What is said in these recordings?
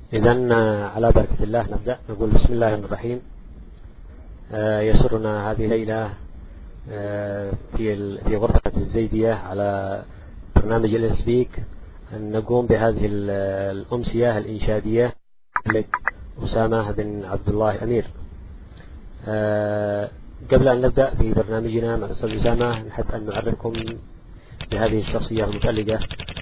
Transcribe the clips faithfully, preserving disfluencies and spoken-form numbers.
إذن على بركة الله نبدأ. نقول بسم الله الرحمن الرحيم. يسرنا هذه الليلة في في غرفة الزيدية على برنامج الاسبيك أن نقوم بهذه الأمسية الإنشادية لك أسامة بن عبد الله الأمير. قبل أن نبدأ في برنامجنا مع الأستاذ أسامة نحب أن نعرفكم بهذه الشخصية المتألقة.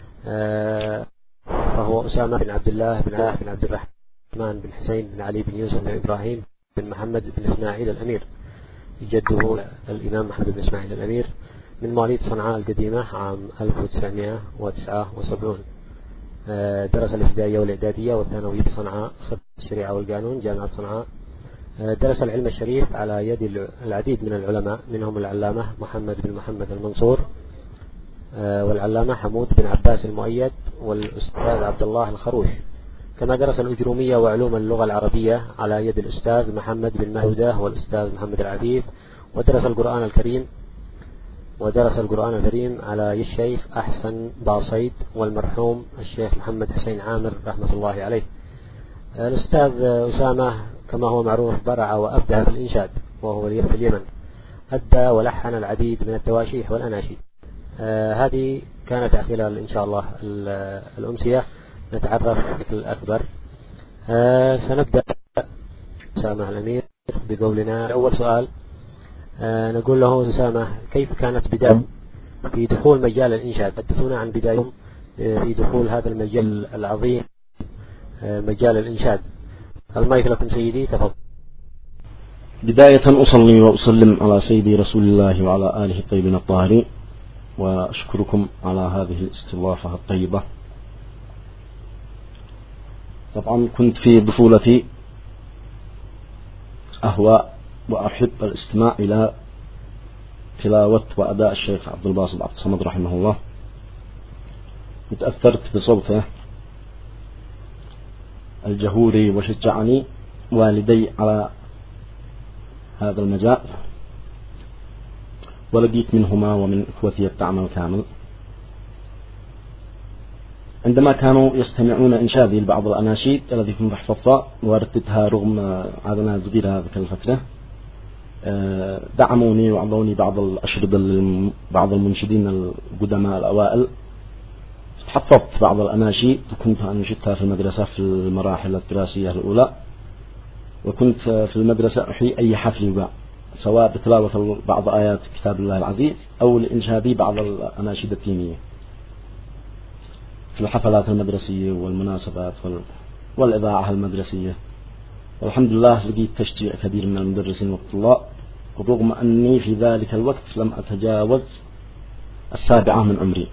فهو أسامة بن عبد الله بن الله بن عبد الرحمن بن حسين بن علي بن يوسف بن إبراهيم بن محمد بن إسماعيل الأمير، جده الإمام محمد بن إسماعيل الأمير، من مواليد صنعاء القديمة عام ألف وتسعمائة وتسعة وسبعين. درس الابتدائية والإعدادية والثانوية بصنعاء، الشريعة والقانون جامعة صنعاء. درس العلم الشريف على يد العديد من العلماء، منهم العلامة محمد بن محمد المنصور والعلامة حمود بن عباس المؤيد والأستاذ عبد الله الخروش. كما درس الأجرومية وعلوم اللغة العربية على يد الأستاذ محمد بن مهودة والأستاذ محمد العفيف. ودرس القرآن الكريم ودرس القرآن الكريم على يد الشيخ أحسن باصيد والمرحوم الشيخ محمد حسين عامر رحمة الله عليه. الأستاذ أسامة كما هو معروف برع وأبدع في الإنشاد وهو في اليمن، أدى ولحن العديد من التواشيح والأناشيد. آه هذه كانت خلال إن شاء الله الأمسية نتعرف بشكل أكبر. آه سنبدأ أسامة الأمير بقولنا أول سؤال. آه نقول له أسامة، كيف كانت بداية في دخول مجال الإنشاد؟ حدثونا عن بداية في دخول هذا المجال العظيم، آه مجال الإنشاد. المايك لكم سيدي، تفضل. بداية أصلي وأسلم على سيدي رسول الله وعلى آله الطيبين الطاهرين، وأشكركم على هذه الاستضافة الطيبة. طبعا كنت في طفولتي أهوى وأحب الاستماع إلى تلاوة وأداء الشيخ عبد الباسط عبد الصمد رحمه الله. تأثرت بصوته الجهوري وشجعني والدي على هذا المجال، ولقيت منهما ومن إخوتي الدعم الكامل. عندما كانوا يستمعون إنشادي لبعض الأناشيد التي كنت أحفظها ورددتها رغم عدنا صغيرة ذلك الفترة، دعموني وأعطوني بعض الأشرطة لبعض المنشدين القدماء الأوائل. حفظت بعض الأناشيد وكنت أنشدها في المدرسة في المراحل الدراسية الأولى، وكنت في المدرسة أحيي أي حفل يباع، سواء بتلاوة بعض آيات كتاب الله العزيز أو لإنشادي بعض الأناشيد الدينية في الحفلات المدرسية والمناسبات والإذاعة المدرسية. والحمد لله لقيت تشجيع كبير من المدرسين والطلاب، رغم أني في ذلك الوقت لم أتجاوز السابعة من عمري،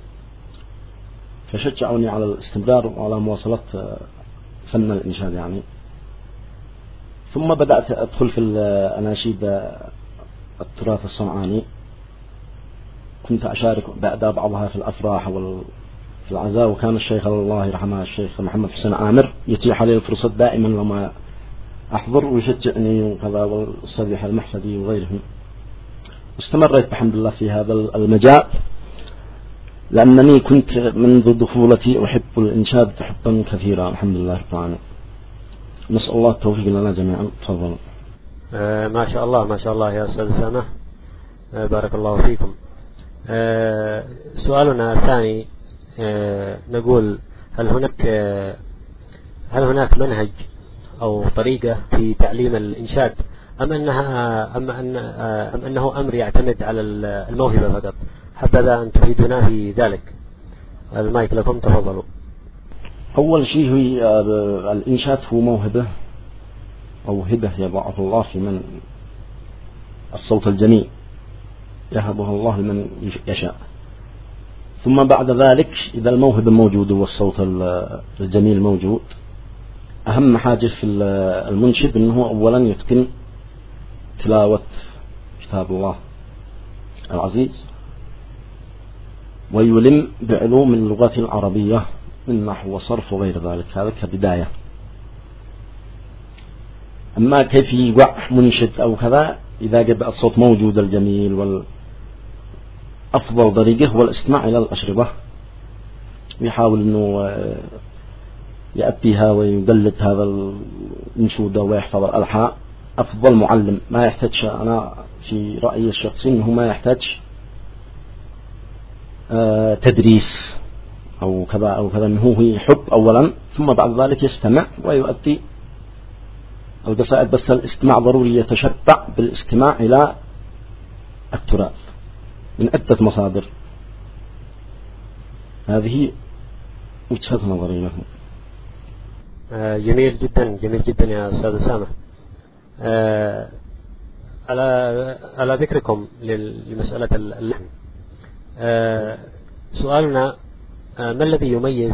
فشجعوني على الاستمرار وعلى مواصلة فن الإنشاد يعني. ثم بدأت أدخل في الأناشيد التراث الصنعاني، كنت أشارك بأداء بعضها في الأفراح وفي العزاء، وكان الشيخ الله يرحمه الشيخ محمد حسين عامر يتيح لي الفرصة دائما لما أحضر ويشجعني وكذا، والأستاذ يحيى المحفدي وغيرهم. استمريت بحمد الله في هذا المجال لأنني كنت منذ طفولتي أحب الإنشاد حبا كثيرا الحمد لله رب العالمين. نسأل الله التوفيق لنا جميعا. تفضل. آه ما شاء الله ما شاء الله يا أستاذ أسامة، آه بارك الله فيكم. آه سؤالنا الثاني، آه نقول هل هناك آه هل هناك منهج أو طريقة في تعليم الإنشاد، أم أنها أم أن آه أم أنه أمر يعتمد على الموهبة فقط؟ حبذا أن تفيدنا في ذلك. المايك لكم، تفضلوا. أول شيء هي الإنشاد هو موهبة أو هبة يضعها الله في من الصوت الجميل يهبها الله لمن يشاء. ثم بعد ذلك إذا الموهبة موجودة والصوت الجميل موجود، أهم حاجة في المنشد أنه أولا يتقن تلاوة كتاب الله العزيز، ويلم بعلوم اللغة العربية من نحو وصرف وغير ذلك، هذا كبداية. أما كيف يوع منشد أو كذا، إذا جاء الصوت موجود الجميل، والأفضل طريقه هو الاستماع إلى الأشرطة، ويحاول أنه يأتيها ويقلد هذا الأنشودة ويحفظ الألحان أفضل معلم. ما يحتاج، أنا في رأيي الشخصي أنه ما يحتاج تدريس أو كذا أو كذا، أنه هو يحب أولا ثم بعد ذلك يستمع ويؤدي القصائد. بس الاستماع ضروري، يتشبع بالاستماع إلى التراث من عدة مصادر. هذه وجهة نظري له. جميل جدا، جميل جدا يا أستاذ أسامة. على على ذكركم لمسألة اللحن، سؤالنا ما الذي يميز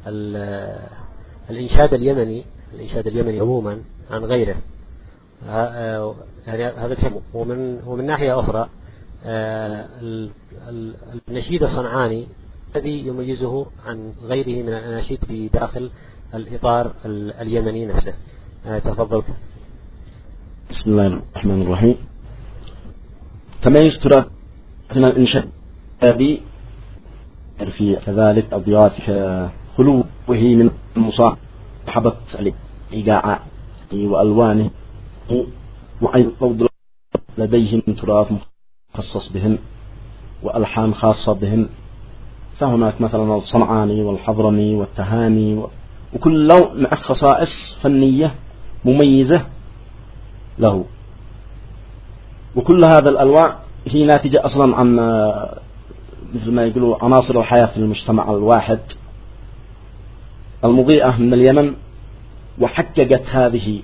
الإنشاد اليمني الإنشاد اليمني عموما عن غيره؟ يعني هذا كلام. ومن ومن ناحية أخرى النشيد الصنعاني الذي يميزه عن غيره من الأناشيد في داخل الإطار اليمني نفسه. تفضل. بسم الله الرحمن الرحيم. تميز تراث الإنشاد هذه في كذلك أضياف خلوه من مصاحبة الإيقاع وألوانه، وأيضا لديهم تراث مخصص بهم وألحان خاصة بهم. فهناك مثلا الصنعاني والحضرمي والتهامي، وكل لون مع خصائص فنية مميزة له. وكل هذا الألوان هي ناتجة أصلا عن مثل ما يقولوا عناصر الحياة في المجتمع الواحد المضيئة من اليمن، وحققت هذه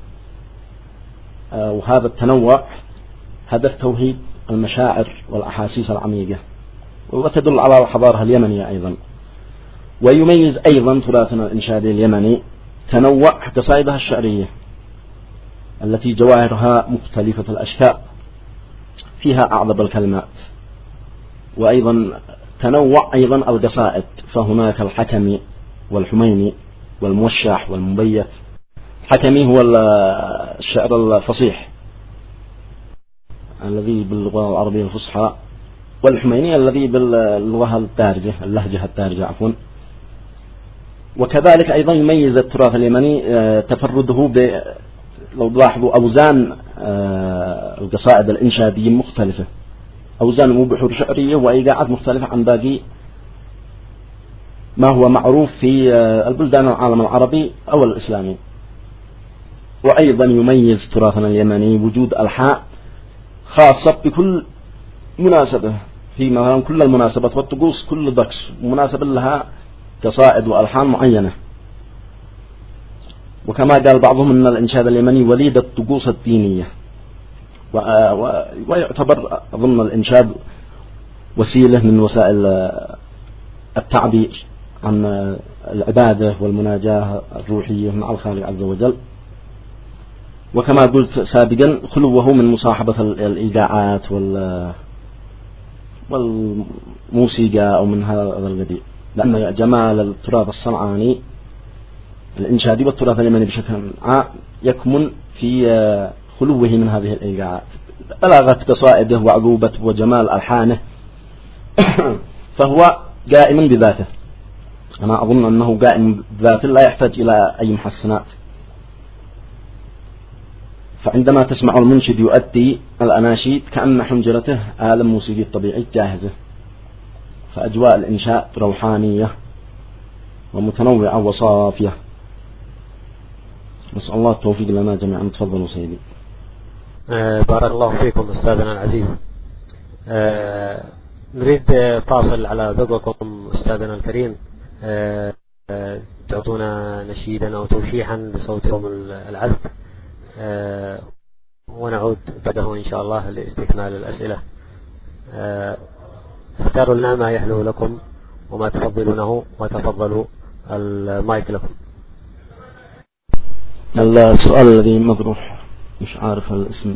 وهذا التنوع هدف توحيد المشاعر والأحاسيس العميقة، وتدل على الحضارة اليمنية أيضا. ويميز أيضا تراثنا الإنشادي اليمني تنوع قصائدها الشعرية التي جواهرها مختلفة الأشكال، فيها أعذب الكلمات. وأيضا تنوع أيضا القصائد، فهناك الحكمي والحميني والموشح والمبيت. الحكمي هو الشعر الفصيح الذي باللغة العربية الفصحى، والحميني الذي باللغة الدارجة اللهجة الدارجة عفوا. وكذلك أيضا يميز التراث اليمني تفرده ب لو تلاحظوا أوزان القصائد الإنشادية مختلفة، أوزان وبحور شعرية وإيقاعات مختلفة عن باقي ما هو معروف في البلدان العالم العربي أو الإسلامي. وأيضا يميز تراثنا اليمني وجود ألحان خاصة بكل مناسبة، في مثلا كل المناسبات والطقوس كل دكس مناسبة لها قصائد وألحان معينة. وكما قال بعضهم أن الإنشاد اليمني وليد الطقوس الدينية، ويعتبر أظن الإنشاد وسيلة من وسائل التعبير عن العبادة والمناجاة الروحية مع الخالق عز وجل. وكما قلت سابقا خلوه من مصاحبة الإيقاعات والموسيقى أو من هذا القبيل، لأن جمال التراث الصنعاني الإنشادي والتراث اليمني بشكل عام يكمن في خلوه من هذه الإيقاعات. بلاغة قصائده وعذوبته وجمال ألحانه فهو قائم بذاته. أنا أظن أنه قائم بذاته لا يحتاج إلى أي محسنات. فعندما تسمع المنشد يؤدي الأناشيد كأن حنجرته آلة موسيقي طبيعي جاهزة. فأجواء الإنشاء روحانية ومتنوعة وصافية. نسأل الله التوفيق لنا جميعا. تفضلوا سيدي. آه بارك الله فيكم أستاذنا العزيز. آه نريد فاصل على ذوقكم أستاذنا الكريم. آه آه تعطونا نشيدا أو توشيحا بصوتكم العذب، آه ونعود بعده إن شاء الله لاستكمال الأسئلة. آه اختاروا لنا ما يحلو لكم وما تفضلونه، وتفضلوا المايك لكم. السؤال الذي مطروح مش عارف الاسم،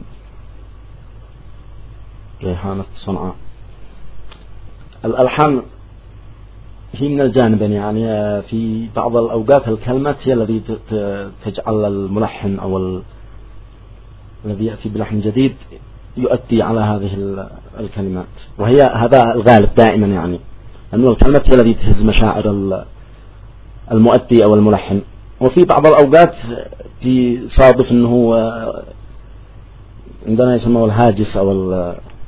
ريحانة صنعاء. الألحان هي من الجانبين، يعني في بعض الأوقات الكلمات هي الذي تجعل الملحن أو الذي يأتي بلحن جديد يؤدي على هذه الكلمات، وهي هذا الغالب دائما، يعني أن الكلمات هي التي تهز مشاعر المؤدي أو الملحن. وفي بعض الأوقات تصادف أنه عندنا يسموه الهاجس أو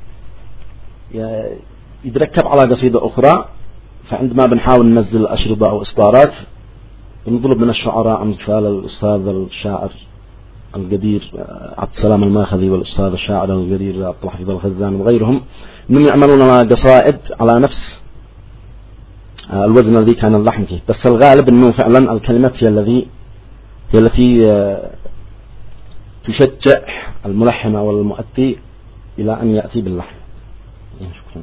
يتركب على قصيدة أخرى، فعندما بنحاول ننزل أشرطة أو إصدارات بنطلب من الشعراء أمثال الأستاذ الشاعر القدير عبد السلام الماخذي والأستاذ الشاعر القدير عبد الحفيظ الخزان وغيرهم أنهم يعملون قصائد على نفس الوزن الذي كان اللحن فيه، بس الغالب أنه فعلا الكلمات هي الذي هي التي تشجع الملحن أو المؤدي إلى أن يأتي باللحن. شكرا.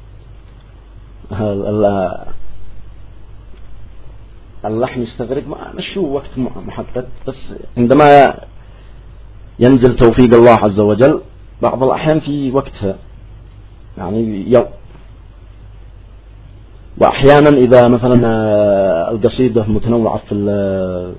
اللحن يستغرق مش هو وقت محدد، بس عندما ينزل توفيق الله عز وجل بعض الأحيان في وقتها يعني يوم، وأحيانا إذا مثلا القصيدة متنوعة في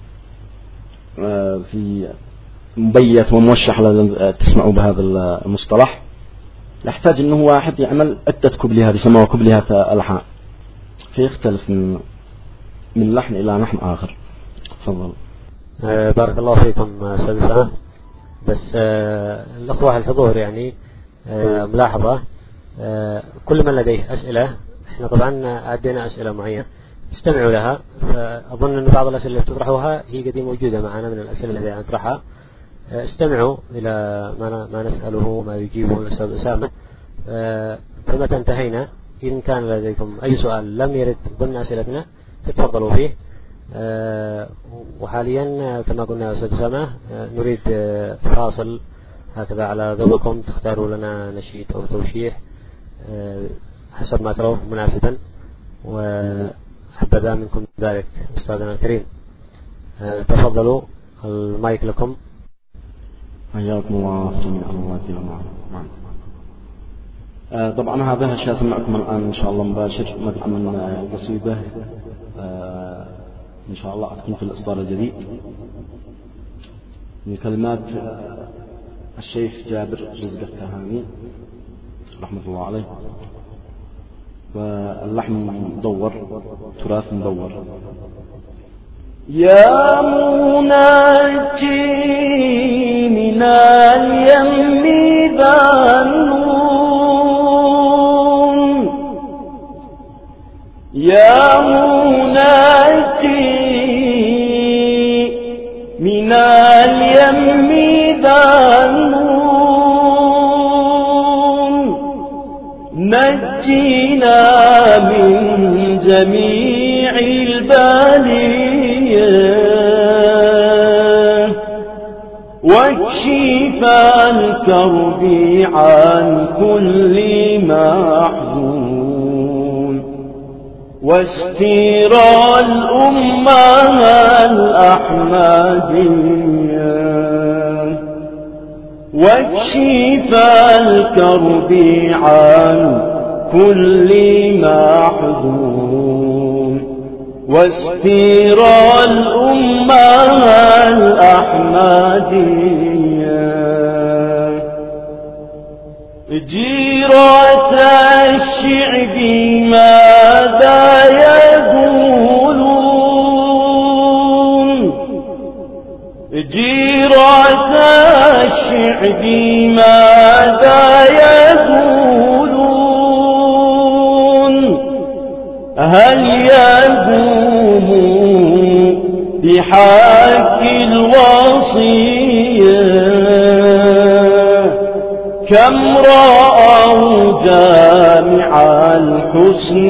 في مبيت وموشح تسمعوا بهذا المصطلح، يحتاج أنه واحد يعمل عدة كبليات يسموها كبليات ألحان، فيختلف من من لحن إلى لحن آخر. تفضل. آه بارك الله فيكم أستاذ أسامة. بس آه الأخوة الحضور يعني آه ملاحظة، آه كل من لديه أسئلة، احنا طبعا عدينا أسئلة معينة استمعوا لها، فأظن أن بعض الأسئلة اللي بتطرحوها هي قد موجودة معنا من الأسئلة التي نطرحها. استمعوا إلى ما ما نسأله وما يجيبه الأستاذ أسامة، فمتى انتهينا إن كان لديكم أي سؤال لم يرد ضمن أسئلتنا تتفضلوا فيه. وحاليا كما قلنا يا أستاذ أسامة نريد فاصل هكذا على ذوقكم، تختاروا لنا نشيد أو توشيح حسب ما تروه مناسبا، وحبذا منكم ذلك أستاذنا الكريم. تفضلوا المايك لكم. حياكم الله جميعا. الله يكرمكم. آه طبعا هذا الشيء سمعكم الآن إن شاء الله مباشر مدعم من قصيدة آه إن شاء الله تكون في الإصدار الجديد من كلمات آه الشيخ جابر رزق التهاني رحمة الله عليه، واللحن مدور، تراث مدور. يا مناجي من اليم ذنون، يا مناجي من اليم ذنون، نجينا من جميع البالية واكشف الكرب عن كل محزون، واستر الأمة الأحمدية واكشف الكرب عن كل محزون، واستر الأمة الأحمدية جيرة الشعب ماذا يقولون، جيرة الشعب ماذا يقولون، هل يقوم بحق الوصية كم رأوا جامع الحسن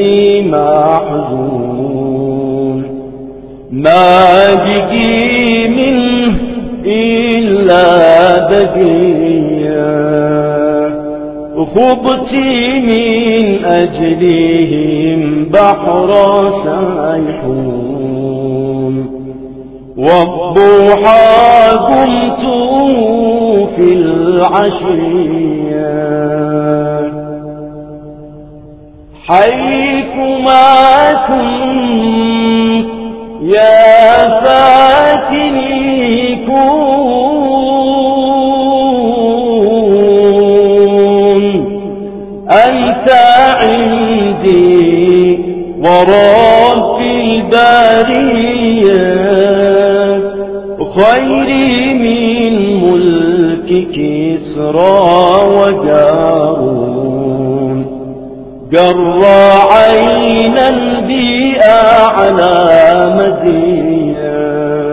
محزون، ما بقي منه إلا بقية خبت من أجلهم بحر سيحون، والضحى قمت في العشية حيثما كنت يا فاتني كون، أنت عندي ورب البرية خير من ملك كسرى وقارون قر عينا بأعلى مزية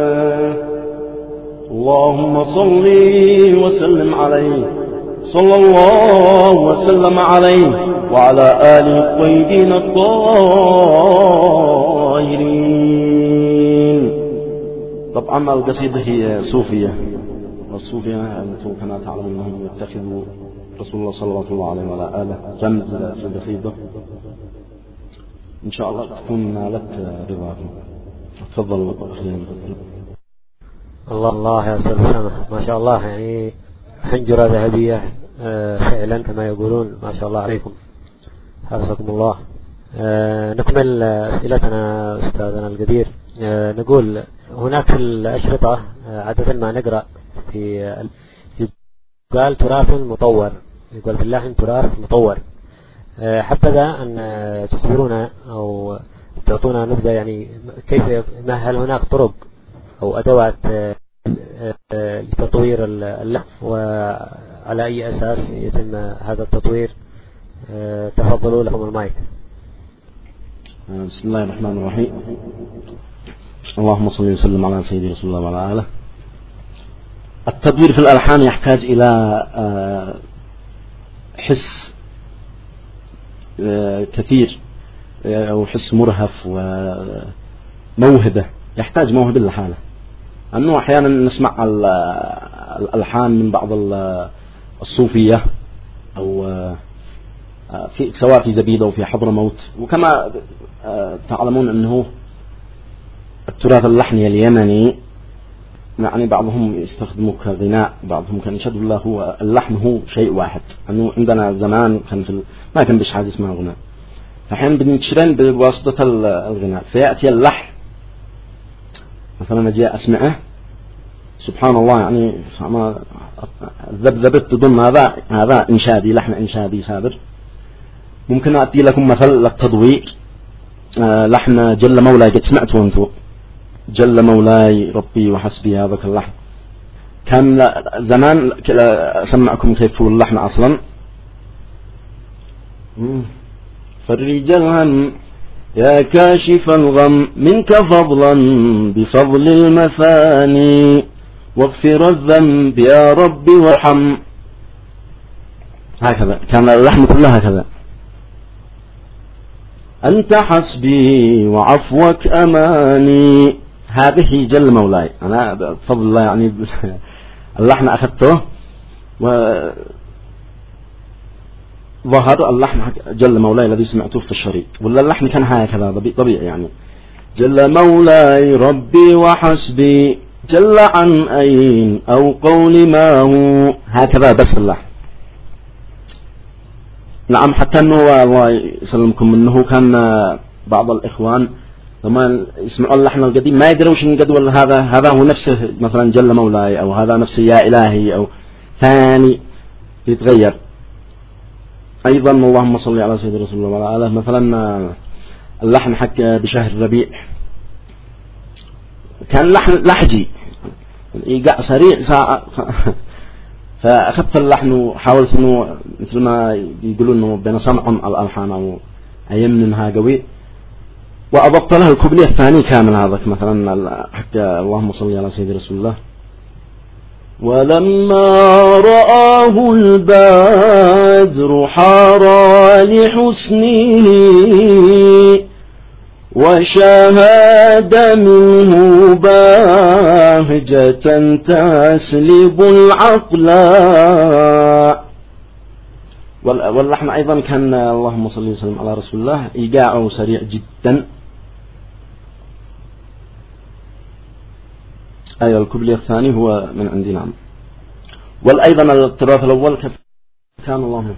اللهم صل وسلم عليه صلى الله وسلم عليه وعلى آله الطيبين الطاهرين. طبعا القصيدة هي صوفية، والصوفية كما تعلم أنهم يتخذوا رسول الله صلى الله عليه وعلى آله رمز في القصيدة. إن شاء الله تكون نالت رضاكم. تفضل أخي. الله الله يا أستاذ أسامة، ما شاء الله، يعني حنجرة ذهبية فعلا كما يقولون، ما شاء الله عليكم، حفظكم الله. نكمل أسئلتنا أستاذنا القدير. نقول هناك في الأشرطة عادة ما نقرأ في يقال تراث مطور، يقول في اللحن تراث مطور. حبذا أن تخبرونا أو تعطونا نبذة، يعني كيف، ما هل هناك طرق أو أدوات لتطوير اللحن، وعلى أي أساس يتم هذا التطوير؟ تفضلوا، لكم المايك. بسم الله الرحمن الرحيم. اللهم صل وسلم على سيدنا رسول الله وعلى آله. التدوير في الألحان يحتاج إلى حس كثير أو حس مرهف وموهبة، يحتاج موهبة لحاله. أنه أحيانا نسمع الألحان من بعض الصوفية أو في سواء في زبيدة أو في حضرموت، وكما تعلمون أنه التراث اللحني اليمني يعني بعضهم يستخدمه كغناء، بعضهم كان يشهد الله هو اللحن هو شيء واحد. أنه عندنا زمان كان في ما كان بش حاجة اسمها غناء، فحين بنشرين بواسطة الغناء، فيأتي اللحن مثلا أجي أسمعه سبحان الله، يعني ذبذبت تظن هذا هذا إنشادي، لحن إنشادي سابر. ممكن أتي لكم مثل للتضوير، لحن جل مولاي، قد سمعتوا أنتم جل مولاي ربي وحسبي، هذاك اللحن كان زمان. أسمعكم كيف هو اللحن أصلا. فرج الهم يا كاشف الغم منك فضلا بفضل المثاني، واغفر الذنب يا رب وارحم. هكذا كان اللحن كله هكذا. أنت حسبي وعفوك أماني، هذه جل مولاي. أنا بفضل الله يعني اللحن أخذته وظهر اللحن جل مولاي الذي سمعته في الشريط، ولا اللحن كان هكذا طبيعي، يعني جل مولاي ربي وحسبي جل عن أين أو قول ما هو، هكذا بس اللحن. نعم، حتى أنه الله يسلمكم أنه كان بعض الإخوان لما يسمعوا اللحن القديم ما يدرون شنو قد، ولا هذا هذا هو نفسه مثلا جل مولاي، أو هذا نفسه يا إلهي، أو ثاني يتغير. أيضا اللهم صل على سيدنا رسول الله وعلى آله. مثلا اللحن حق بشهر الربيع كان لحن لحجي إيقاع سريع ساعة فأخذت اللحن وحاولت إنه مثل ما يقولون إنه بين صنع الألحان أو أيمنها قوي، وأضفت له الكوبليه الثاني كامل هذاك مثلا حق اللهم صل على سيدنا رسول الله. ولما رآه البدر حار لحسنه، وشاهد منه باهجة تسلب العقل. واللحن أيضا كان اللهم صل وسلم على رسول الله إيقاعه سريع جدا. أيضا الكوبليه الثاني هو من عندنا. والأيضا التراث الأول كان الله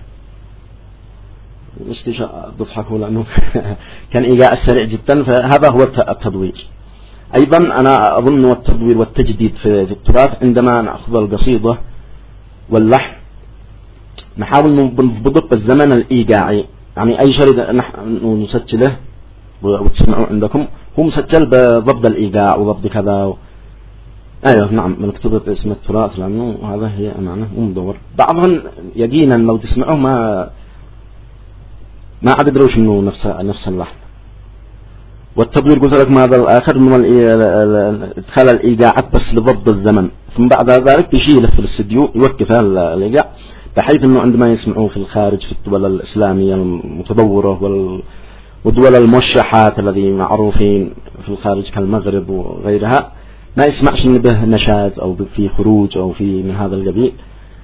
استشاء تضحكوا لأنه كان إيقاع سريع جدا، فهذا هو التدوير. أيضا أنا أظن التدوير والتجديد في التراث عندما نأخذ القصيدة واللحن نحاول نضبط بالزمن الإيقاعي، يعني أي شريط نحن نسجله وتسمعوا عندكم هو مسجل بضبط الإيقاع وضبط كذا، أيوة نعم مكتوبة باسم التراث، لأنه هذا هي أمانة ومدور. بعضهم يقينا لو تسمعوه ما ما عاد يدروش إنه نفس نفس اللحن. والتبوير قلت لك ماذا الآخر من إدخال الإيقاعات بس لضبط الزمن، ثم بعد ذلك بيشيله في الاستديو يوقف الإيقاع، بحيث إنه عندما يسمعوه في الخارج في الدول الإسلامية المتطورة والدول الموشحات الذي معروفين في الخارج كالمغرب وغيرها ما يسمعش إن به نشاز أو في خروج أو في من هذا القبيل.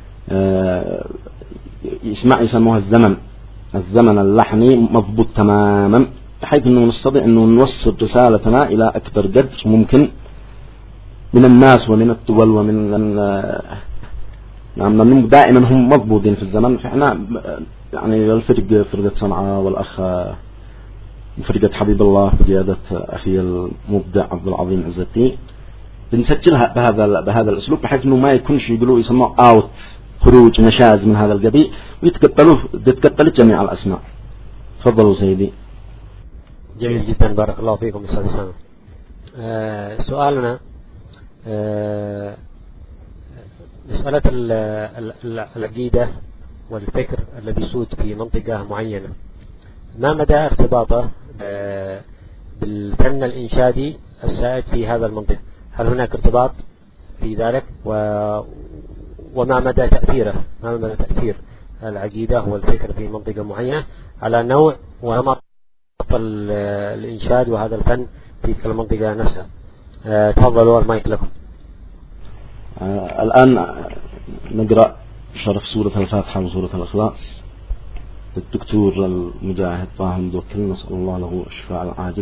يسمع يسموها الزمن الزمن اللحني مضبوط تماما، بحيث أنه نستطيع أنه نوصل رسالتنا إلى أكبر قدر ممكن من الناس ومن الدول ومن نعم دائما هم مضبوطين في الزمن. فإحنا يعني الفرق فرقة صنعاء والأخ فرقة حبيب الله بقيادة أخي المبدع عبد العظيم عز الدين بنسجلها بهذا بهذا الأسلوب، بحيث أنه ما يكونش يقولوا يسموه أوت خروج نشاز من هذا القبيل، ويتقبلوا تتقبل جميع الأسماء. تفضلوا سيدي. جميل جدا، بارك الله فيكم أستاذ سامي. آه سؤالنا آه مسألة العقيدة والفكر الذي يسود في منطقة معينة، ما مدى ارتباطه آه بالفن الإنشادي السائد في هذا المنطقة؟ هل هناك ارتباط في ذلك؟ و وما مدى تأثيره ما مدى تأثير العقيدة والفكر في منطقة معينة على نوع ونمط الإنشاد وهذا الفن في تلك المنطقة نفسها؟ أه تفضلوا المايك لكم. أه الآن نقرأ شرف سورة الفاتحة وسورة الإخلاص للدكتور المجاهد طه متوكل، نسأل الله له الشفاء العاجل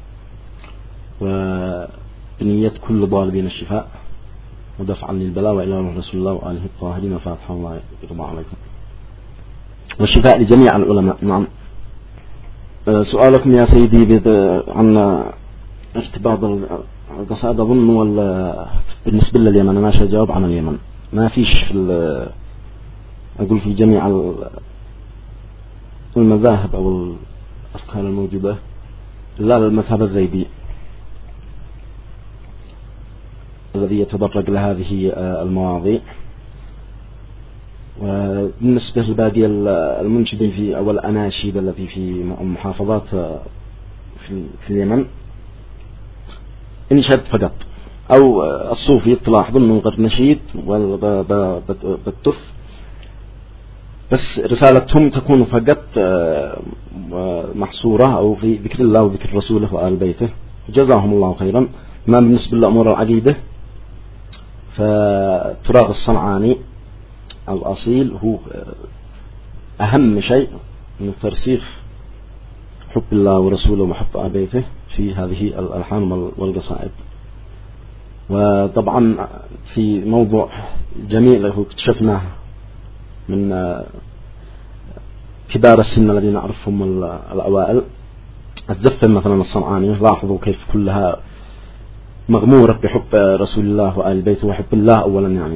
وبنية كل طالبين الشفاء ودفعا للبلاء وإلى رسول الله وآله الطاهرين وفاتحة الله يرضى عليكم والشفاء لجميع العلماء. نعم. سؤالكم يا سيدي عن ارتباط القصائد أظن ولا بالنسبة لليمن أنا أجاوب عن اليمن. ما فيش في أقول في جميع المذاهب أو الأفكار الموجودة إلا المذهب الزيدي الذي يتدرج لهذه المواضيع. وبالنسبة لباقي المنشدين في أول الأناشيد التي في محافظات في, في اليمن انشد فقط، أو الصوفي تلاحظون من غير نشيد بالتف، بس رسالتهم تكون فقط محصورة أو في ذكر الله وذكر رسوله وآل بيته، جزاهم الله خيرا. ما بالنسبة لأمور العقيدة فتراث الصنعاني الأصيل هو أهم شيء من ترسيخ حب الله ورسوله وحب آل بيته في هذه الألحان والقصائد. وطبعا في موضوع جميل هو اكتشفناه من كبار السن الذين نعرفهم الأوائل، الزفة مثلا الصنعاني، لاحظوا كيف كلها مغمورة بحب رسول الله وآل بيته وحب الله أولا يعني.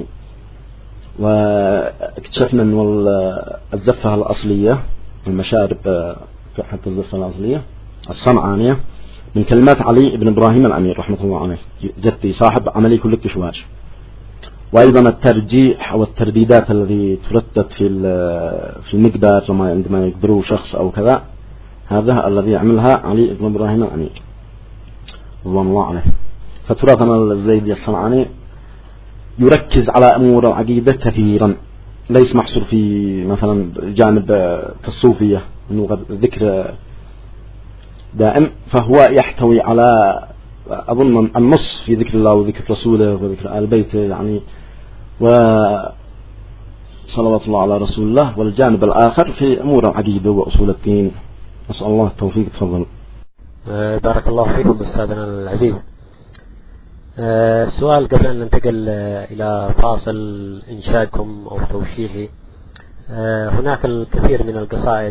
واكتشفنا أن الزفة الأصلية المشارب حتى الزفة الأصلية الصنعانية من كلمات علي بن إبراهيم الأمير رحمة الله عليه جدي صاحب عملي كل الكشواش. وأيضا الترجيح والترديدات الذي تردد في في المقدار عندما يقدروا شخص أو كذا، هذا الذي يعملها علي بن إبراهيم الأمير رضوان الله عليه. فتراثنا الزيدي الصنعاني يركز على أمور العقيدة كثيرا، ليس محصور في مثلا جانب كالصوفية انه ذكر دائم، فهو يحتوي على أظن النص في ذكر الله وذكر رسوله وذكر آل بيته يعني، وصلوات الله على رسول الله، والجانب الآخر في أمور العقيدة وأصول الدين. نسأل الله التوفيق. تفضل. بارك الله فيكم أستاذنا العزيز. سؤال قبل أن ننتقل إلى فاصل إنشادكم أو توشيحي. هناك الكثير من القصائد،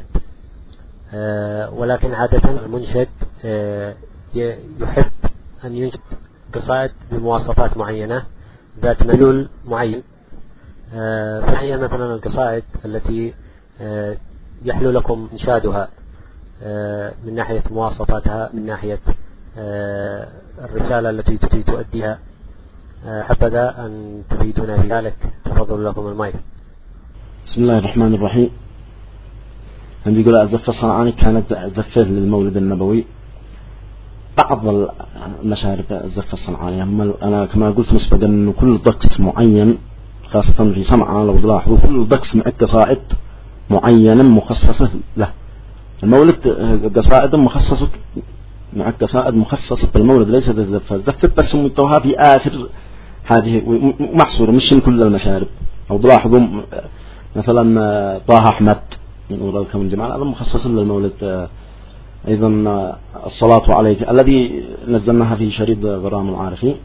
ولكن عادة المنشد يحب أن ينشد قصائد بمواصفات معينة ذات ملول معين، فهي مثلا القصائد التي يحلو لكم إنشادها من ناحية مواصفاتها، من ناحية الرسالة التي تريد تؤديها، حبذا أن تفيدونا في ذلك. تفضل لكم المايك. بسم الله الرحمن الرحيم. هم بيقول الزفة الصنعاني كانت زفة للمولد النبوي. بعض المشارب الزفة الصنعانية أنا كما قلت مسبقا أنه كل طقس معين خاصة في صنعاء لو تلاحظوا كل طقس مع قصائد معينة مخصصة له. المولد قصائد مخصصة مع قصائد مخصصة بالمولد ليست الزفة. الزفة بس متوها في آخر هذه محصورة مش من كل المشارب. أو تلاحظوا مثلا طه أحمد من أولى الكون جمال هذا مخصص للمولد. أيضا الصلاة عليك الذي نزلناها في شريط غرام العارفين،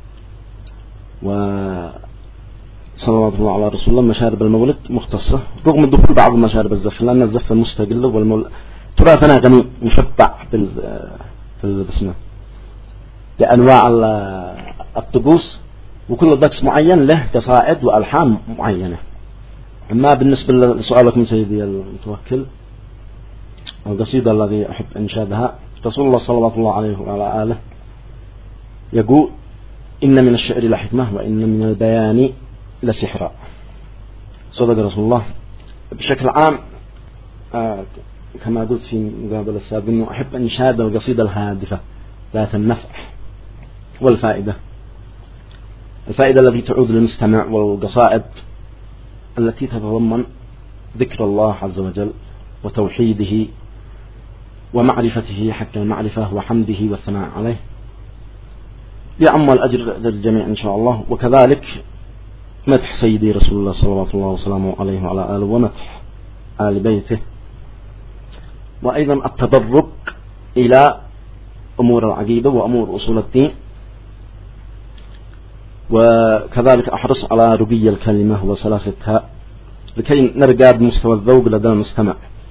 وصلوات الله على رسول الله. مشارب المولد مختصة رغم الدخول بعض مشارب الزفة لأن الزفة مستقلة والمولد تراثنا غني مشبع بالبسمة لأنواع الطقوس وكل طقس معين له قصائد وألحان معينة. أما بالنسبة لسؤالك من سيدي المتوكل القصيدة الذي أحب إنشادها رسول الله صلى الله عليه وعلى آله يقول: إن من الشعر لحكمة وإن من البيان لسحرا. صدق رسول الله. بشكل عام آه كما قلت في مقابلة السابق أنه أحب إنشاد القصيدة الهادفة ذات النفع والفائدة، الفائدة التي تعود للمستمع، والقصائد التي تتضمن ذكر الله عز وجل وتوحيده ومعرفته حق المعرفة وحمده والثناء عليه ليعم الأجر للجميع إن شاء الله. وكذلك مدح سيدي رسول الله صلى الله عليه وسلم عليه وعلى آله ومدح آل بيته، وأيضا التدرج إلى أمور العقيدة وأمور أصول الدين. وكذلك أحرص على رقي الكلمة وسلاستها لكي نرقى بمستوى الذوق لدى المستمع،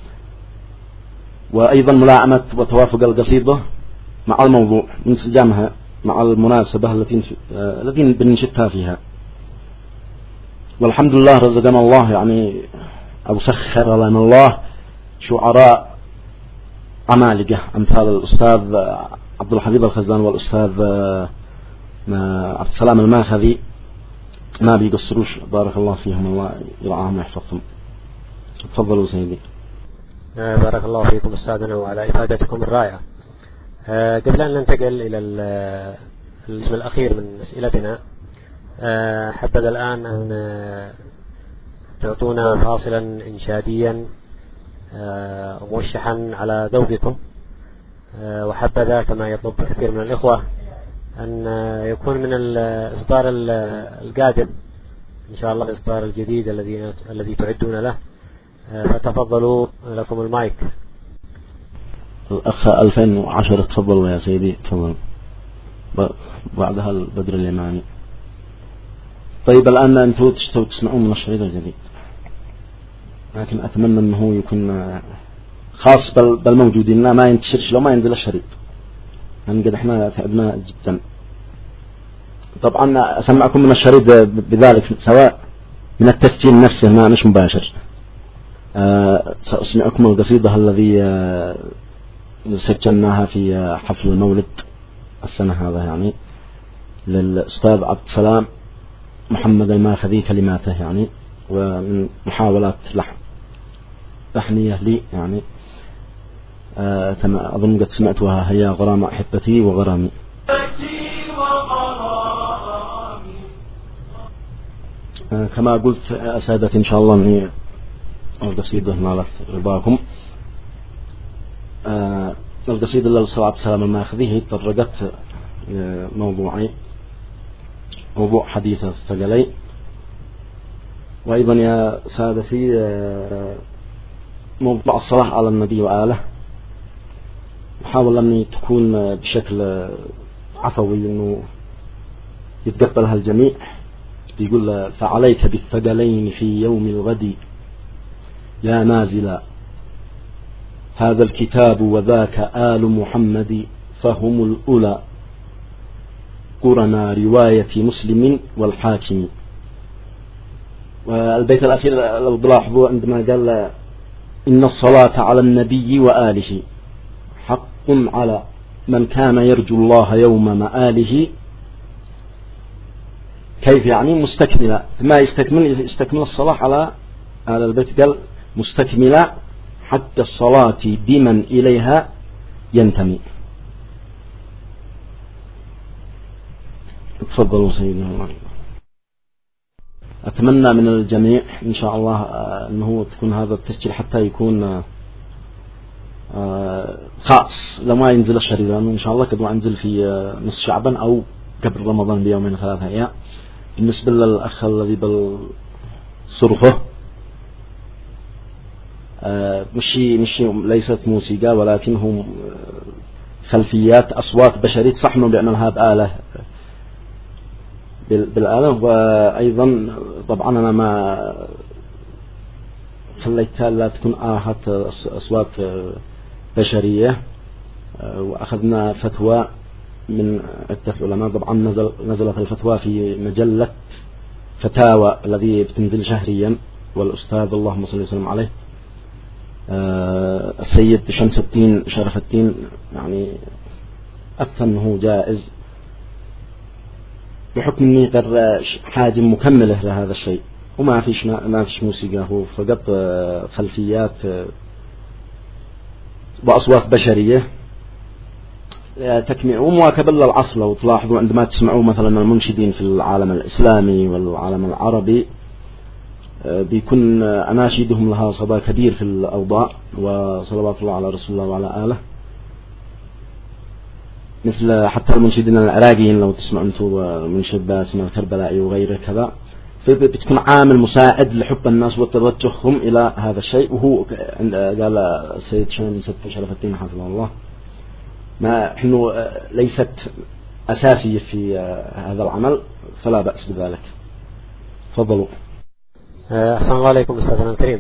وأيضا ملائمة وتوافق القصيدة مع الموضوع انسجامها مع المناسبة التي التي بنشدها فيها. والحمد لله رزقنا الله يعني أو سخر لنا الله شعراء عمالقة أمثال الأستاذ عبد الحفيظ الخزان والأستاذ عبد السلام الماخذي ما بيقصروش بارك الله فيهم الله يرعاهم ويحفظهم. تفضلوا سيدي. بارك الله فيكم أستاذنا وعلى إفادتكم الرائعة. قبل أن ننتقل إلى الاسم الأخير من أسئلتنا حبذا الآن أن تعطونا فاصلا إنشاديا موشحا على ذوقكم، وحبذا كما يطلب كثير من الإخوة أن يكون من الإصدار القادم إن شاء الله الإصدار الجديد الذي الذي تعدون له. فتفضلوا لكم المايك. الأخ ألفين وعشرة تفضلوا يا سيدي تفضل. بعدها البدر اليماني. طيب الآن أنتم تسمعون من الشريط الجديد، لكن أتمنى أنه يكون خاص بالموجودين ما ينتشرش لو ما ينزل الشريط، لأن قد احنا تعبنا جدا. طبعا أسمعكم من الشريط بذلك سواء من التسجيل نفسه ما مش مباشر. أه سأسمعكم القصيدة الذي أه سجلناها في حفل المولد السنة هذا يعني للأستاذ عبد السلام محمد الماخذي كلماته يعني، ومن محاولات لحن لحنية لي يعني أه أظن قد سمعتها هي غرام أحبتي وغرامي. أه كما قلت أسادتي إن شاء الله أني القصيدة نالت رضاكم. أه القصيدة للأستاذ عبد السلام الماخذي هي تطرقت موضوعين: موضوع حديث الثقلين، وأيضا يا سادتي أه موضوع الصلاة على النبي وآله. أحاول أني تكون بشكل عفوي أنه يتقبلها الجميع. بيقول: فعليك بالثقلين في يوم الغد يا نازلا، هذا الكتاب وذاك آل محمد فهم الأولى، قرنا رواية مسلم والحاكم. والبيت الأخير لو تلاحظوا عندما قال: إن الصلاة على النبي وآله حق على من كان يرجو الله يوم مآله، كيف يعني؟ مستكملة، ما يستكمل يستكمل الصلاة على على البيت، قال مستكملة حتى الصلاة بمن إليها ينتمي. تفضلوا سيدنا الله. أتمنى من الجميع إن شاء الله أنه تكون هذا التسجيل حتى يكون خاص لما ينزل الشريط، لأنه إن شاء الله قد ينزل في نصف شعبان أو قبل رمضان بيومين ثلاثة أيام. بالنسبة للأخ الذي بالصرفة مشي مشي ليست موسيقى ولكنهم خلفيات أصوات بشرية، صح إنه بيعملها بآلة بالآلة. وأيضا طبعا أنا ما خليتها لا تكون آهات أصوات بشرية، وأخذنا فتوى من عدة علماء. طبعا نزل نزلت الفتوى في مجلة فتاوى الذي بتنزل شهريا، والأستاذ اللهم صل وسلم عليه السيد شمس الدين شرف الدين يعني أفتى أنه جائز، بحكم أني غير حاجة مكملة لهذا الشيء، وما فيش ما فيش موسيقى، هو فقط خلفيات وأصوات بشرية تكمل ومواكبة للعصر. لو تلاحظوا عندما تسمعوا مثلا المنشدين في العالم الإسلامي والعالم العربي بيكون أناشيدهم لها صدى كبير في الأوضاع، وصلوات الله على رسول الله وعلى آله، مثل حتى المنشدين العراقيين لو تسمعوا أنتم منشد باسم الكربلائي وغيره كذا، فبتكون عامل مساعد لحب الناس وتوجههم إلى هذا الشيء. وهو قال السيد شمس شرف الدين حفظه الله ما نحن ليست أساسية في هذا العمل، فلا بأس بذلك. تفضلوا. أحسن الله عليكم أستاذنا الكريم.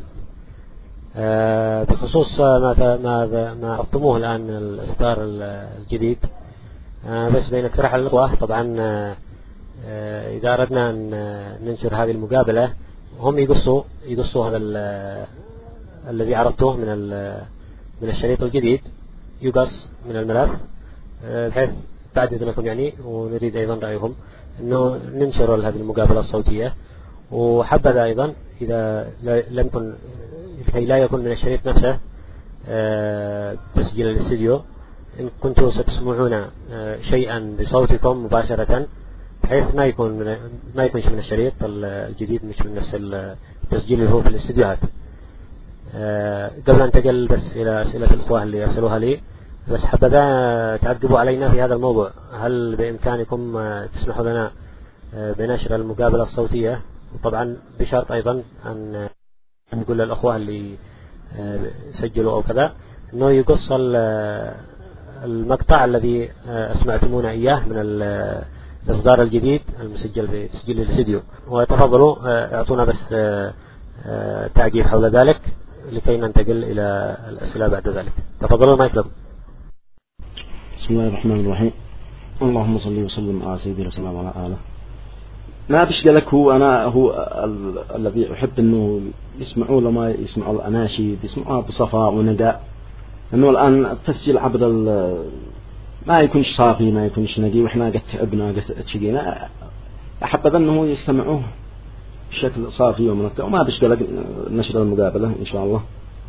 بخصوص ما ما ما عرضتموه الآن من الإصدار الجديد، بس بين اقتراح الأخوة طبعا إذا أردنا أن ننشر هذه المقابلة هم يقصوا يقصوا هذا الذي عرضته من من الشريط الجديد، يقص من الملف بحيث بعد إذنكم يعني، ونريد أيضا رأيهم أنه ننشر هذه المقابلة الصوتية. وحبذا أيضا إذا لم يكن لكي لا يكون من الشريط نفسه تسجيل الاستديو، إن كنتم ستسمعون شيئا بصوتكم مباشرة بحيث ما يكون من ما يكونش من الشريط الجديد، مش من نفس التسجيل اللي هو في الاستديوهات. قبل أن انتقل بس إلى أسئلة الأخوة اللي أرسلوها لي، بس حبذا تعقبوا علينا في هذا الموضوع. هل بإمكانكم تسمحوا لنا بنشر المقابلة الصوتية؟ وطبعا بشرط أيضا أن نقول للأخوة اللي سجلوا أو كذا أنه يقص المقطع الذي أسمعتمونا إياه من الإصدار الجديد المسجل في تسجيل الاستديو. وتفضلوا اعطونا بس تعقيب حول ذلك لكي ننتقل إلى الأسئلة بعد ذلك. تفضلوا ما يكتب. بسم الله الرحمن الرحيم. اللهم صل وسلم على سيدنا رسول الله وعلى آله. ما بش قالك هو أنا هو الذي أحب أنه يسمعوا لما يسمعوا الأناشيد يسمعوها بصفاء ونقاء، لأنه الآن التسجيل عبر ما يكونش صافي ما يكونش نقي، وإحنا قد تعبنا قد تشقينا. أحب أنه يستمعوه بشكل صافي ومنقى، وما بش قالك نشر المقابلة إن شاء الله.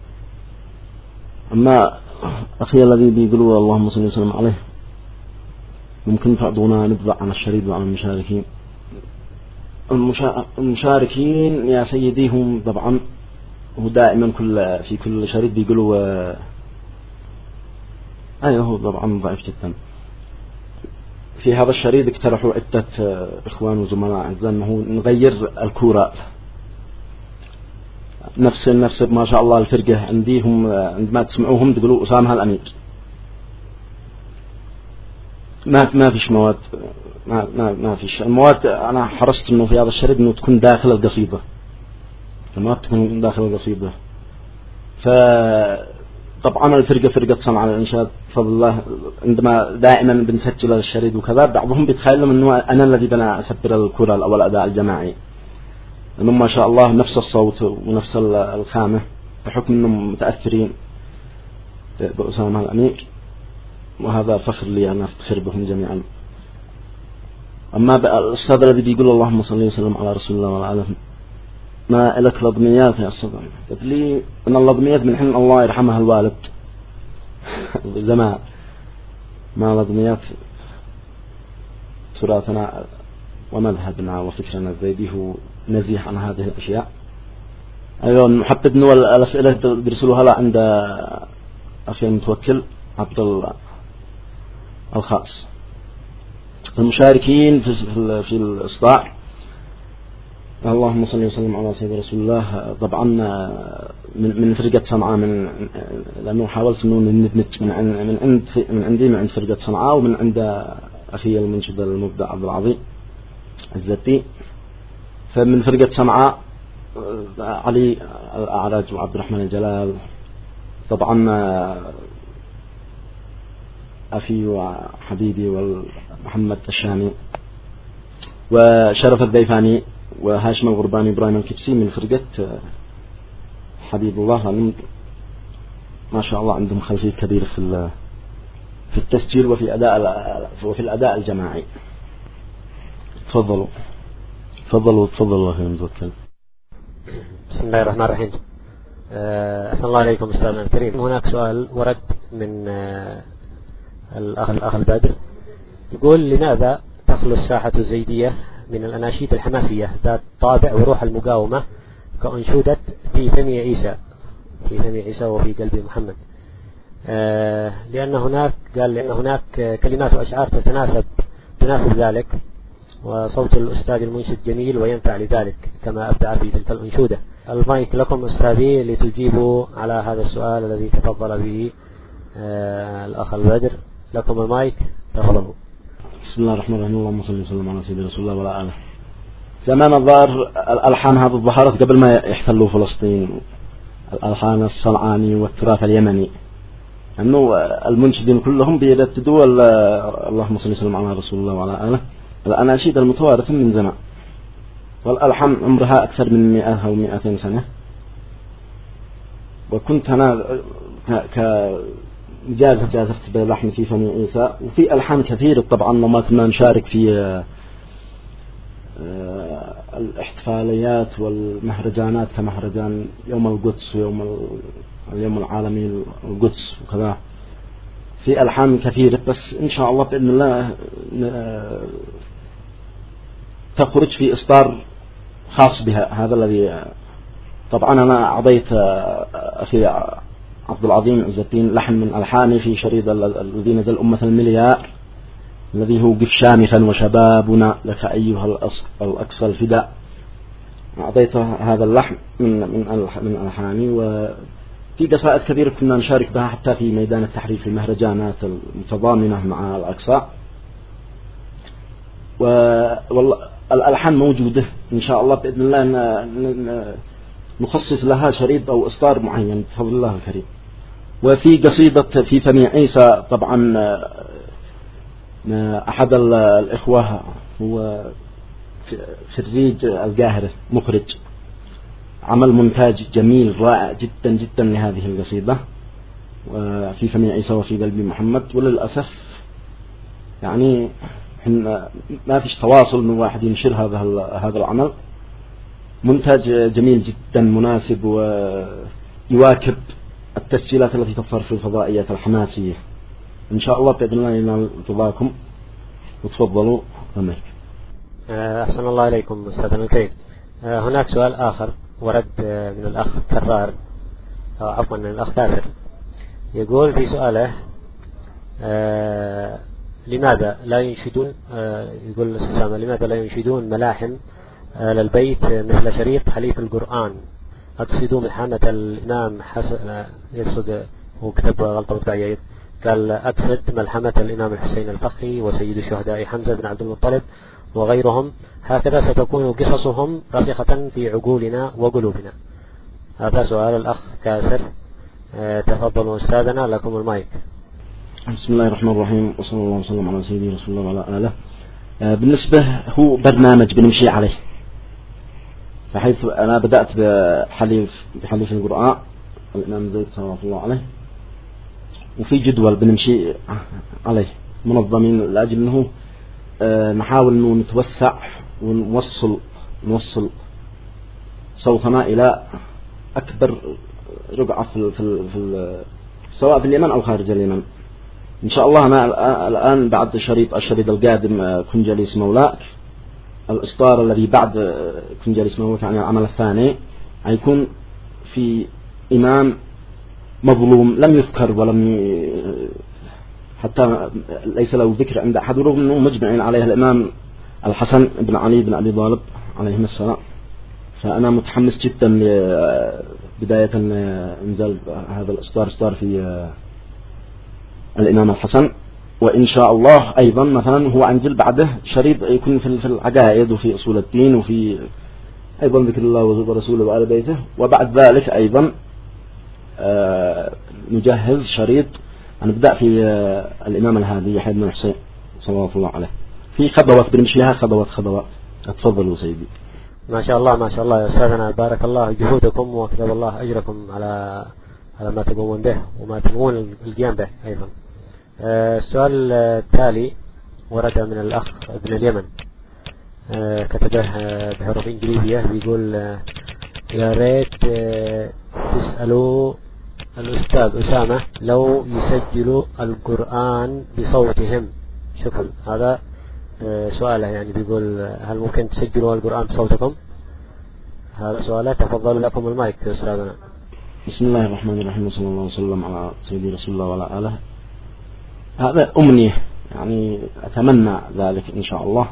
أما أخي الذي بيقولوا اللهم صل وسلم عليه، ممكن تعطونا نبذة عن الشريط وعن المشاركين. المشاركين يا سيدي هم طبعا هو دائما كل في كل شريط بيقولوا أيه هو طبعا ضعيف جدا. في هذا الشريط اقترحوا عدة إخوان وزملاء أعزاء أنه نغير الكورة نفس نفس ما شاء الله الفرقة عنديهم عندما تسمعوهم تقولوا أسامة الأمير. ما ما فيش مواد ما ما ما فيش المواد. أنا حرصت إنه في هذا الشريط إنه تكون داخل القصيدة، المواد تكون داخل القصيدة. فطبعا الفرقة فرقة صنعاء الإنشاد بفضل الله عندما دائما بنسجل الشريط وكذا بعضهم بيتخيلوا إنه أنا الذي بنا أسبر الكرة الأول أداء الجماعي، إنهم ما شاء الله نفس الصوت ونفس الخامة، بحكم إنهم متأثرين بأسامة الأمير، وهذا فخر لي أنا أفتخر بهم جميعا. أما الأستاذ الذي بيقول اللهم صل وسلم على رسول الله وعلى آله، ما لك لضميات يا أستاذ؟ قلت لي أن اللضميات من حين الله يرحمها الوالد زمان، ما لضميات تراثنا ومذهبنا وفكرنا الزيدي هو نزيه عن هذه الأشياء. أيضا محبب أنه الأسئلة برسلوها لا عند أخي المتوكل عبد الخاص. المشاركين في في الإصدار اللهم صل وسلم على سيدنا رسول الله، طبعا من من فرقة صنعاء، من لأنه حاولت إنه ندمج من من عند من عندي من عند فرقة صنعاء ومن عند أخي المنشد المبدع عبد العظيم الزتي. فمن فرقة صنعاء علي الأعرج وعبد الرحمن الجلال، طبعا أخي وحبيبي ومحمد الشامي وشرف الديفاني وهاشم الغرباني إبراهيم الكبسي من فرقة حبيب الله، ما شاء الله عندهم خلفية كبيرة في في التسجيل وفي أداء وفي الأداء الجماعي. تفضلوا تفضلوا تفضلوا أخي المتوكل. بسم الله الرحمن الرحيم. أسأل الله عليكم أستاذنا الكريم. هناك سؤال ورد من الأخ الأخ البدر، يقول لماذا تخلو الساحة الزيدية من الأناشيد الحماسية ذات طابع وروح المقاومة كأنشودة في فم عيسى في فم عيسى وفي قلب محمد؟ آه لأن هناك قال لأن هناك كلمات وأشعار تتناسب تناسب ذلك، وصوت الأستاذ المنشد جميل وينفع لذلك كما أبدع في تلك الأنشودة. المايك لكم أستاذي لتجيبوا على هذا السؤال الذي تفضل به آه الأخ البدر. لكم المايك، تفضلوا. بسم الله الرحمن الرحيم. اللهم صل وسلم على سيدنا رسول الله وعلى آله. زمان الظاهر الألحان هذه ظهرت قبل ما يحتلوا فلسطين، الألحان الصنعاني والتراث اليمني، أنه المنشدين كلهم بيرددوا اللهم صل وسلم على رسول الله وعلى آله الأناشيد المتوارثة من زمان، والألحان عمرها أكثر من مئة أو مئتين سنة. وكنت أنا ك جازت جازفت بلحن في فم عيسى، وفي ألحان كثير طبعا وما كنا نشارك في الاحتفاليات والمهرجانات كمهرجان يوم القدس ويوم اليوم العالمي القدس وكذا، في ألحان كثيرة. بس إن شاء الله بإذن الله تخرج في إصدار خاص بها. هذا الذي طبعا أنا أعطيت أخي عبد العظيم عز الدين لحن من ألحاني في شريط الذي نزل أمة المليار، الذي هو قف شامخا وشبابنا لك أيها الأقصى الفداء. أعطيت هذا اللحن من من من ألحاني، وفي قصائد كثيرة كنا نشارك بها حتى في ميدان التحرير في المهرجانات المتضامنة مع الأقصى. والألحان موجودة إن شاء الله بإذن الله نخصص لها شريط أو إصدار معين بفضل الله الكريم. وفي قصيدة في فم عيسى طبعا أحد الإخوة هو خريج القاهرة مخرج، عمل مونتاج جميل رائع جدا جدا لهذه القصيدة وفي فم عيسى وفي قلب محمد. وللأسف يعني ما فيش تواصل من واحد ينشر هذا هذا العمل. مونتاج جميل جدا مناسب ويواكب التسجيلات التي تظهر في الفضائيات الحماسية. إن شاء الله بإذن الله ينال رضاكم، وتفضلوا المايك. أحسن الله إليكم أستاذنا الكريم. هناك سؤال آخر ورد من الأخ كرار، أو عفوا من الأخ باسر، يقول في سؤاله لماذا لا ينشدون يقول الأستاذ لماذا لا ينشدون ملاحم للبيت مثل شريط حليف القرآن؟ أقصدوا ملحمة الإمام حسن، يقصد هو كتب غلطة مطبعية، قال أقصد ملحمة الإمام الحسين الفقي وسيد الشهداء حمزة بن عبد المطلب وغيرهم، هكذا ستكون قصصهم راسخة في عقولنا وقلوبنا. هذا سؤال الأخ كاسر. تفضلوا أستاذنا، لكم المايك. بسم الله الرحمن الرحيم، وصلى الله وسلم على سيدنا رسول الله وعلى آله. بالنسبة هو برنامج بنمشي عليه، بحيث أنا بدأت بحليف بحليف القرآن الإمام زيد صلى الله عليه، وفي جدول بنمشي عليه منظمين لأجل أنه نحاول إنه نتوسع ونوصل نوصل صوتنا إلى أكبر رقعة في في في سواء في اليمن أو خارج اليمن. إن شاء الله أنا الآن بعد شريط الشريط القادم كن جليس مولاك، الإصدار الذي بعد كن جليس مولاك يعني العمل الثاني هيكون في إمام مظلوم لم يذكر ولم ي... حتى ليس له ذكر عند أحد، رغم أنه مجمعين عليه الإمام الحسن بن علي بن أبي طالب عليهم السلام. فأنا متحمس جدا لبداية إنزال هذا الإصدار إصدار في الإمام الحسن، وإن شاء الله أيضا مثلا هو أنزل بعده شريط يكون في العقائد وفي أصول الدين وفي أيضا ذكر الله ورسوله وآل بيته، وبعد ذلك أيضا نجهز شريط نبدأ في الإمام الهادي يحيى بن الحسين صلى الله عليه في خطوات بنمشيها خطوات خطوات. تفضلوا سيدي. ما شاء الله ما شاء الله يا أستاذنا، بارك الله جهودكم وكتب الله أجركم على على ما تقومون به وما تنوون القيام به أيضا. السؤال التالي ورد من الأخ ابن اليمن، كتبه بحروف إنجليزية، بيقول يا ريت تسألوا الأستاذ أسامة لو يسجلوا القرآن بصوتهم. شكرا. هذا سؤاله، يعني بيقول هل ممكن تسجلوا القرآن بصوتكم؟ هذا سؤاله. تفضلوا لكم المايك يا أستاذنا. بسم الله الرحمن الرحيم وصلى الله وسلم على سيدي رسول الله وعلى آله. هذا أمنية، يعني أتمنى ذلك إن شاء الله.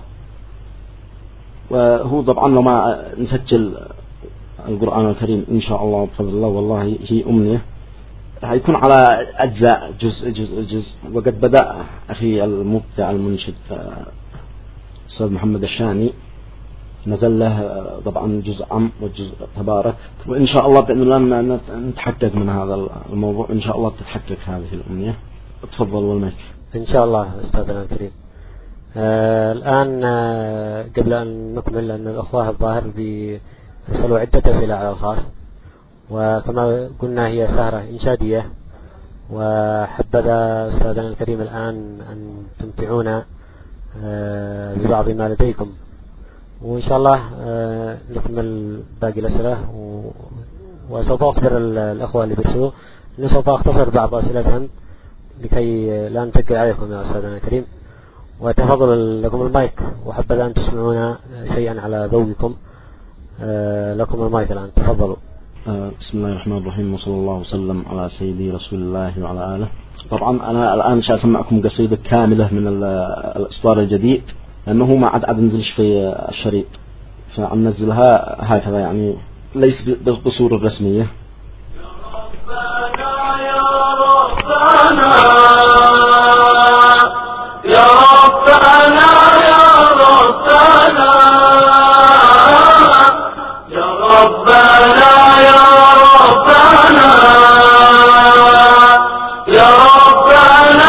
وهو طبعا لما نسجل القرآن الكريم إن شاء الله بفضل الله والله هي أمنية، هيكون على أجزاء جزء جزء جزء. وقد بدأ أخي المبدع المنشد أستاذ محمد الشاني، نزل له طبعا جزء عام وجزء تبارك، وإن شاء الله بإذن الله نتحقق من هذا الموضوع، إن شاء الله تتحقق هذه الأمنية. تفضل والمايك. إن شاء الله أستاذنا الكريم. آه الآن آه قبل أن نكمل أن الأخوة الظاهر بيرسلوا عدة أسئلة على الخاص، وكما قلنا هي سهرة إنشادية، وحبذا أستاذنا الكريم الآن أن تمتعونا آه ببعض ما لديكم، وإن شاء الله آه نكمل باقي الأسئلة. و... وسوف أخبر الأخوة اللي بيرسلوا أنه سوف أختصر بعض أسئلتهم لكي لا نتقل عليكم يا أستاذنا الكريم. وتفضل لكم المايك، وحبذا أن تسمعونا شيئا على ذوقكم. آه لكم المايك الآن، تفضلوا. آه بسم الله الرحمن الرحيم وصلى الله وسلم على سيدي رسول الله وعلى آله. طبعا أنا الآن سأسمعكم قصيدة كاملة من الإصدار الجديد، لأنه ما عاد عاد نزلش في الشريط، فننزلها هكذا يعني ليس بالصورة الرسمية. يا ربنا يا ربنا يا ربنا يا ربنا يا ربنا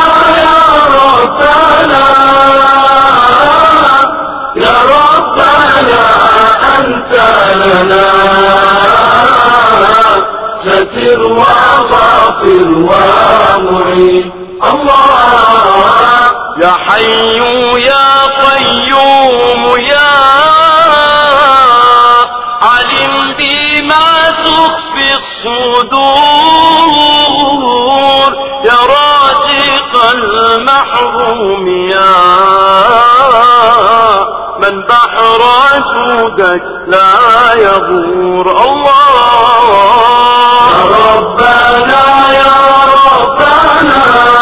يا ربنا يا ربنا أنت لنا ستر وغافر ومعين. الله يا حي يا قيوم يا علم بما تخفي الصدور، يا رازق المحروم يا من بحر جودك لا يبور. الله يا ربنا يا ربنا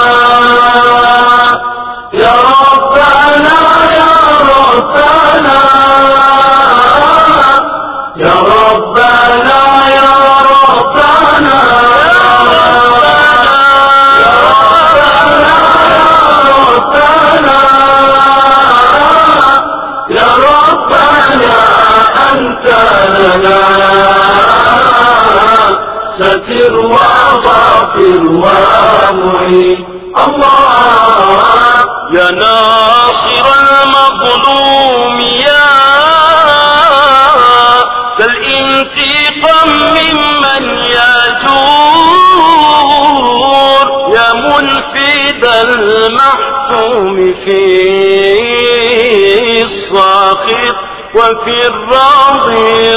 يا ربنا يا ربنا يا ربنا يا ربنا يا ربنا يا ربنا أنت لنا ستر وغافر ومعين. الله يا ناصر المظلوم يا ذا الانتقام ممن يجور، يا منفذ المحتوم في وفي الراضي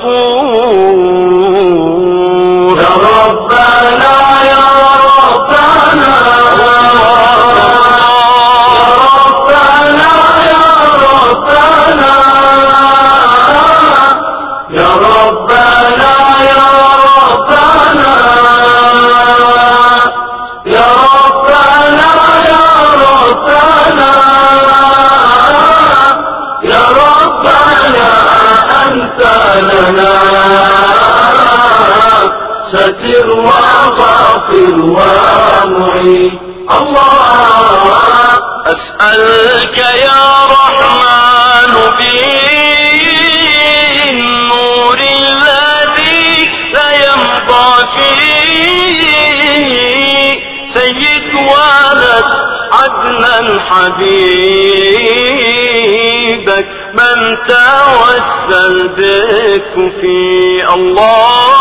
الصبور. يا ربنا يا ربنا يا ربنا يا ربنا يا ربنا يا ربنا يا ربنا يا ربنا يا ربنا أنت لنا ستر وغافر ومعين. الله أسألك يا رحمن بالنور الذي لا يمضى فيه سيد ولد عدنان حبيبك من توسل بك في الله.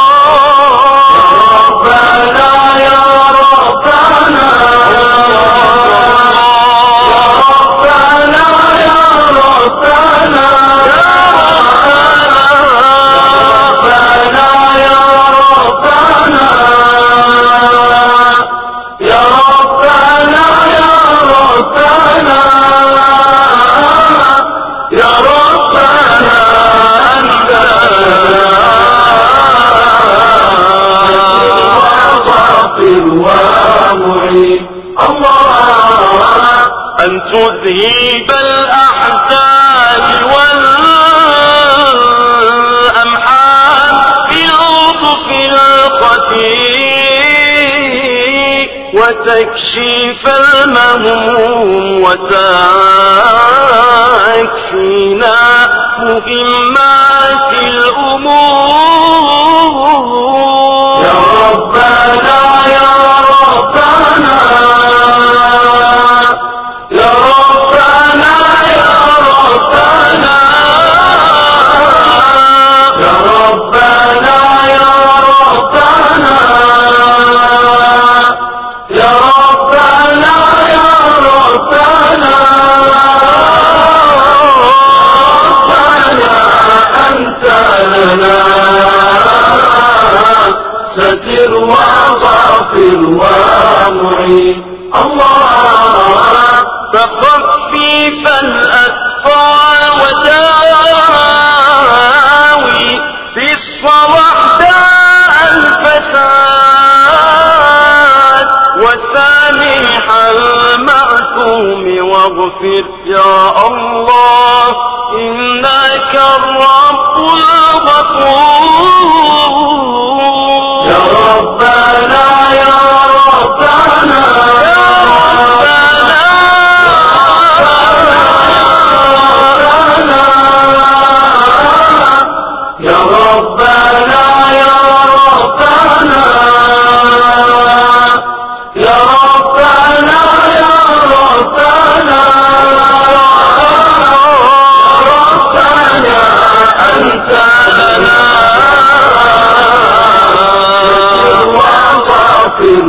ربنا يا ربنا يا ربنا يا ربنا يا ربنا يا ربنا يا ربنا يا ربنا أنت ومعين. الله أن تذهب الأحزان والأمحان بلطف الخفي وتكشف المهموم وتكفينا مهمات الأمور. يا ربنا يا ربنا يا ربنا يا ربنا يا ربنا يا ربنا يا ربنا يا ربنا ربنا أنت لنا ستر وغافر ومعين. الله فخفف الأثقال وداوي بالصبح داء الفساد وسامح المعثوم واغفر يا الله إنك الرب الغفور. يا ربنا يا ربنا يا ربنا يا ربنا يا ربنا يا ربنا يا ربنا ربنا أنت لنا وغافر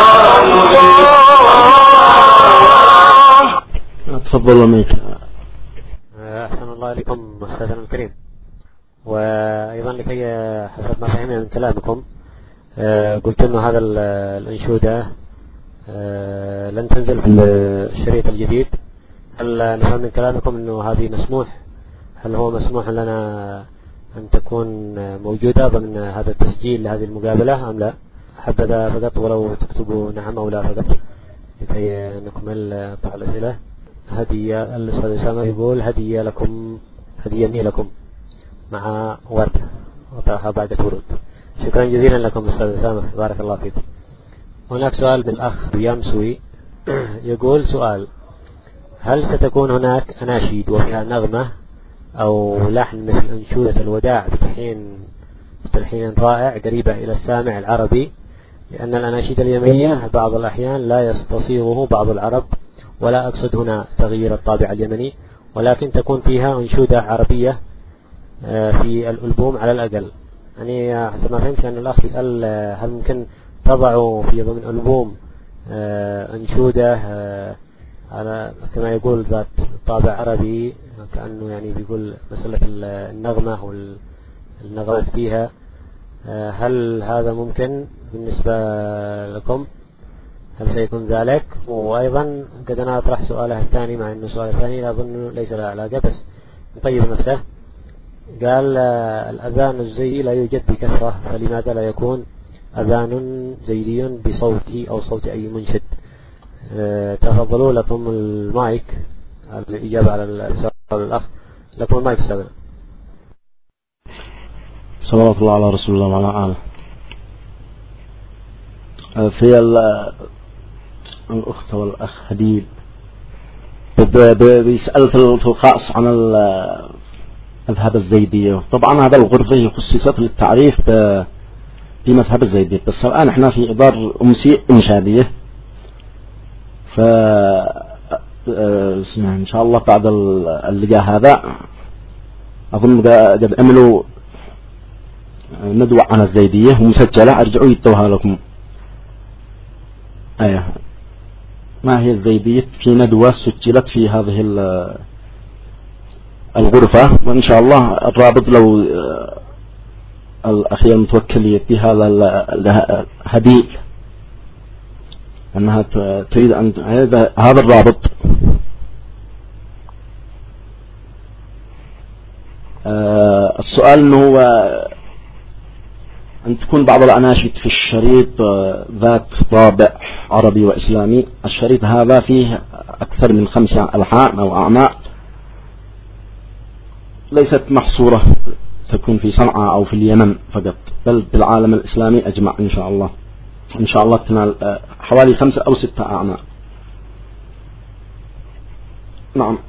ومعين. تفضل ميك. أحسن الله إليكم أستاذنا الكريم. وأيضا لكي حسب ما فهمنا من كلامكم قلت أنه هذا الأنشودة لن تنزل في الشريط الجديد. هل نفهم من كلامكم أنه هذه مسموح؟ هل هو مسموح لنا أن تكون موجودة ضمن هذا التسجيل لهذه المقابلة أم لا؟ حبذا فقط ولو تكتبوا نعم أو لا فقط لكي نكمل بعض الأسئلة. هدية الأستاذ أسامة يقول هدية لكم هدية لكم مع وردة وطرحها بعد ورود. شكرا جزيلا لكم أستاذ أسامة بارك الله فيكم. هناك سؤال من الأخ يامسوي يقول سؤال: هل ستكون هناك أناشيد وفيها نغمة أو لحن مثل أنشودة الوداع بتلحين بتلحين رائع قريبة إلى السامع العربي؟ لأن الأناشيد اليمنية بعض الأحيان لا يستصيغه بعض العرب، ولا أقصد هنا تغيير الطابع اليمني، ولكن تكون فيها أنشودة عربية في الألبوم على الأقل. يعني حسب ما فهمت أن الأخ يسأل هل ممكن تضعوا في ضمن ألبوم أنشودة على كما يقول ذات طابع عربي، كأنه يعني بيقول مسألة النغمة والنغمات فيها، هل هذا ممكن بالنسبة لكم؟ هل سيكون ذلك؟ وأيضا قد أنا أطرح سؤاله الثاني، مع أنه سؤال الثاني لا أظن ليس له علاقة، بس نطيب نفسه. قال الأذان الزيدي لا يوجد بكثرة، فلماذا لا يكون أذان زيدي بصوتي أو صوت أي منشد؟ أه تفضلوا، لكم المايك الإجابة على السؤال الأخ، لكم المايك استاذ. صلوات الله على رسول الله وعلى آله. في الأخت والأخ هديل بيسأل في الخاص عن المذهب الزيدية. طبعا هذا الغرفة خصصت للتعريف بمذهب الزيدية، بس الآن احنا في إدار أمسية إنشادية، ف اسمه إن شاء الله بعد اللقاء هذا أظن قد عملوا ندوة عن الزيدية ومسجلة، أرجعوا يتوها لكم. أيه ما هي الزيدية، في ندوة سجلت في هذه الغرفة، وإن شاء الله الرابط لو الأخير المتوكل يديها هديل أنها تريد أن هذا الرابط. السؤال أنه أن تكون بعض الأناشيد في الشريط ذات طابع عربي وإسلامي. الشريط هذا فيه أكثر من خمسة ألحان أو أعمال، ليست محصورة تكون في صنعاء أو في اليمن فقط، بل بالعالم الإسلامي أجمع إن شاء الله. إن شاء الله تنال حوالي خمسة أو ستة أعمال. نعم.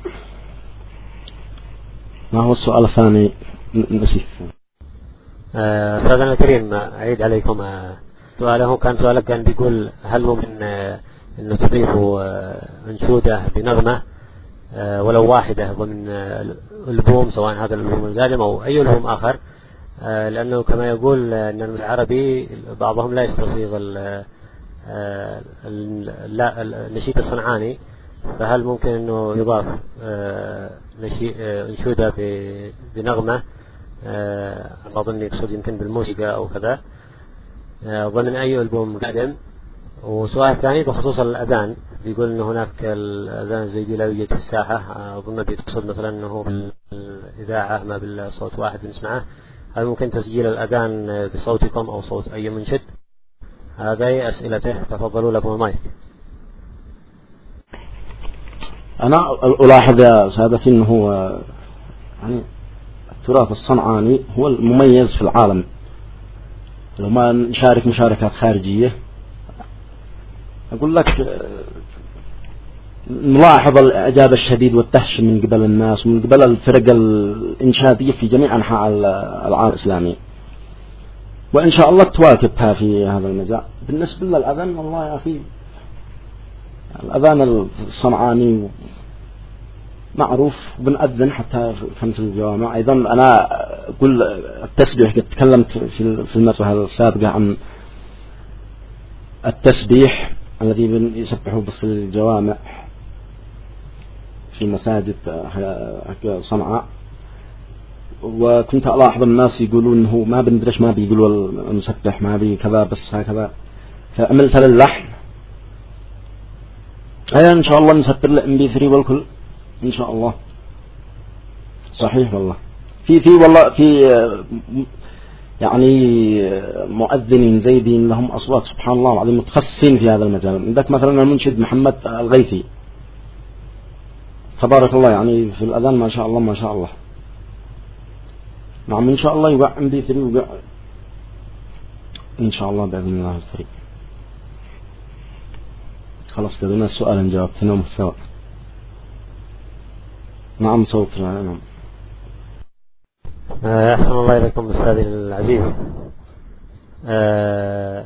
ما هو السؤال الثاني؟ نسيت. أستاذنا الكريم، أعيد عليكم سؤاله. كان سؤالك كان بيقول هل ممكن أنه تضيفوا أنشودة بنغمة ولو واحدة ضمن ألبوم، سواء هذا الألبوم القادم أو أي ألبوم آخر، لأنه كما يقول أن العربي بعضهم لا يستصيغ النشيد الصنعاني، فهل ممكن أنه يضاف أنشودة بنغمة، أظن يقصد يمكن بالموسيقى أو كذا، ضمن أي ألبوم قادم؟ وسؤال ثاني بخصوص الأذان، بيقول أن هناك الأذان الزيدي لا يوجد في الساحة، أظن بيقصد مثلا أنه بالإذاعة ما بالصوت واحد بنسمعه، هل ممكن تسجيل الأذان بصوتكم أو صوت أي منشد؟ هذه أسئلته، تفضلوا لكم المايك. أنا ألاحظ يا سادتي أنه يعني التراث الصنعاني هو المميز في العالم. لو ما نشارك مشاركات خارجية أقول لك نلاحظ الإعجاب الشديد والدهش من قبل الناس ومن قبل الفرق الإنشادية في جميع أنحاء العالم الإسلامي، وإن شاء الله تواكبها في هذا المجال. بالنسبة للأذان والله يا أخي الأذان الصنعاني معروف وبنأذن حتى كان في الجوامع. أيضا أنا أقول التسبيح، قد تكلمت في المرة السابقة عن التسبيح الذي يسبحوا في الجوامع في مساجد صنعاء، وكنت ألاحظ الناس يقولون إنه ما بندرش، ما بيقولوا المسبح، ما بي كذا، بس هكذا. فعملت للحن، أي إن شاء الله نسطر له إم بي ثري والكل إن شاء الله. صحيح والله. في في والله في يعني مؤذنين زيدين لهم أصوات سبحان الله العظيم متخصصين في هذا المجال. عندك مثلا المنشد محمد الغيثي تبارك الله، يعني في الأذان ما شاء الله ما شاء الله. نعم إن شاء الله يوقع إم بي ثري ويوقع إن شاء الله بإذن الله الفريق. خلاص كذا السؤال جاوبتنا محتوى. نعم صوتنا. نعم. أحسن الله إليكم أستاذي العزيز. أه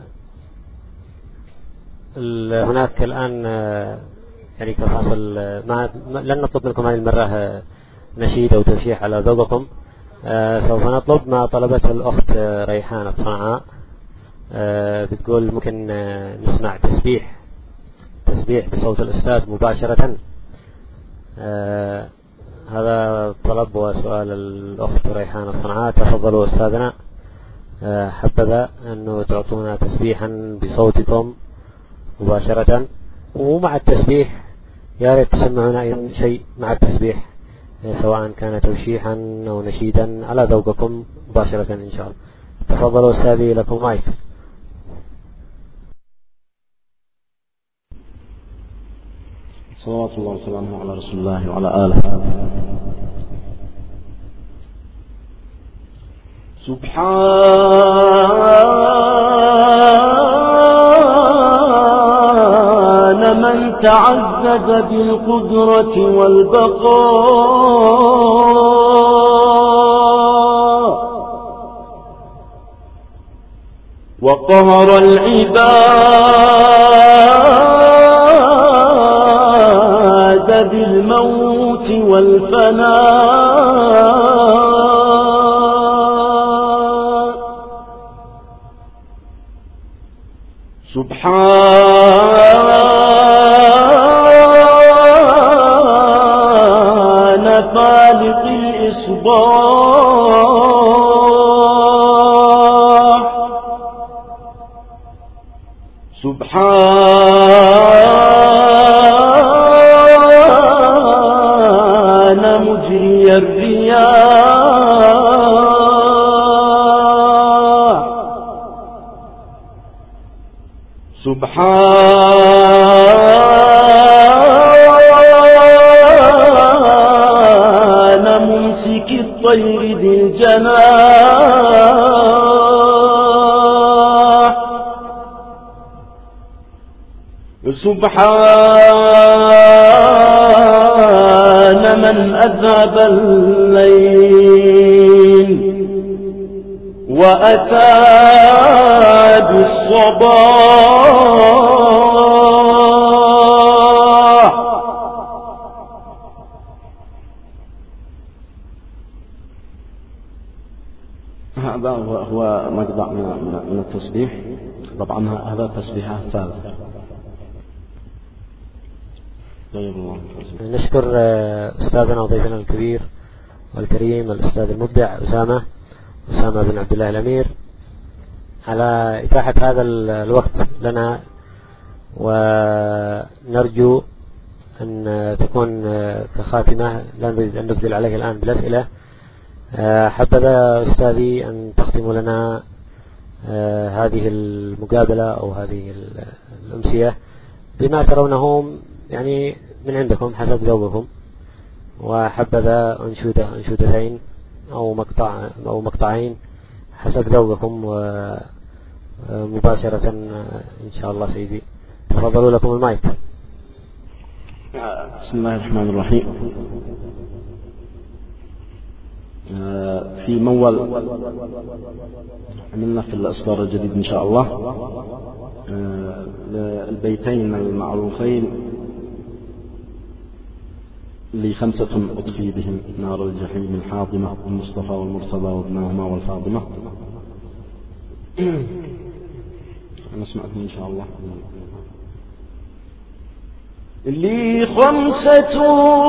هناك الآن يعني كفاصل ما لن نطلب منكم هذه المرة نشيد أو ترشيح على ذوقكم. أه سوف نطلب ما طلبته الأخت ريحانة صنعاء. أه بتقول ممكن نسمع تسبيح التسبيح بصوت الأستاذ مباشرة. آه هذا طلب وسؤال الأخت ريحان الصنعاء. تفضلوا أستاذنا، آه حبذا أنه تعطونا تسبيحا بصوتكم مباشرة، ومع التسبيح يا ريت تسمعونا أيضا شيء مع التسبيح، سواء كان توشيحا أو نشيدا على ذوقكم مباشرة إن شاء الله. تفضلوا أستاذي، لكم مايك. صلوات الله وسلامه على رسول الله وعلى آله. سبحان من تعزز بالقدرة والبقاء وقهر العباد بالموت والفناء. سبحان خالق الإصباح. سبحان مجري الرياح. سبحان ممسك الطير ذي الجناح. سبحان من أذهب الليل وأتى بالصباح. هذا هو مقطع من التسبيح. طبعا هذا التسبيح الثالث. نشكر أستاذنا وضيفنا الكبير والكريم الأستاذ المبدع أسامة أسامة بن عبد الله الأمير على إتاحة هذا الوقت لنا، ونرجو أن تكون كخاتمة. لا نريد أن نسدل عليه الآن بالأسئلة. حبذا أستاذي أن تختموا لنا هذه المقابلة أو هذه الأمسية بما ترونه يعني من عندكم حسب ذوقكم، وحبذا أنشودة أنشودتين أو مقطع أو مقطعين حسب ذوقكم ومباشرة إن شاء الله. سيدي تفضلوا، لكم المايك. بسم الله الرحمن الرحيم. في مول عملنا في الأصدار الجديد إن شاء الله البيتين المعروفين: لخمسة أطفي بهم نار الجحيم الحاطمة، المصطفى والمرتضى وابناهما والفاطمة. نسمعكم إن شاء الله. لي خمسة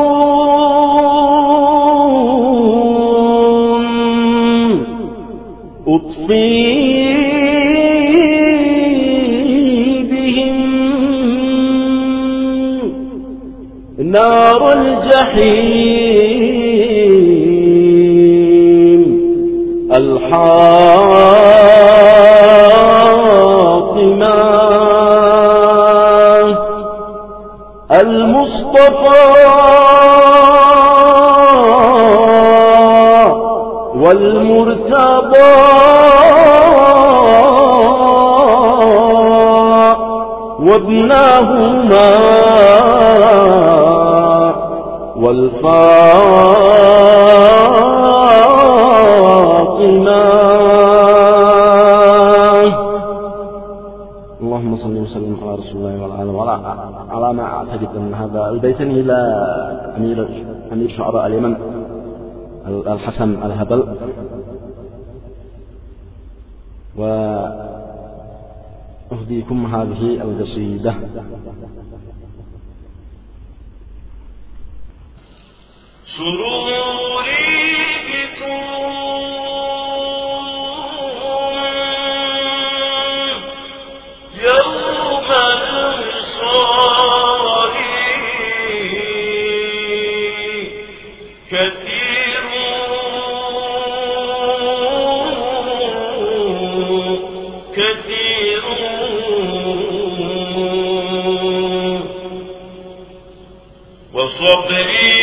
أطفي بهم نار الجحيم الحاطمة، المصطفى والمرتضى وابناهما والفاطمة. اللهم صل وسلم على رسول الله وعلى آله على ما أعتقد أن هذا البيتين إلى أمير أمير شعراء اليمن الحسن الهبل، أهديكم هذه القصيدة. سروري بكم يوم الوصال كثير كثير وصبري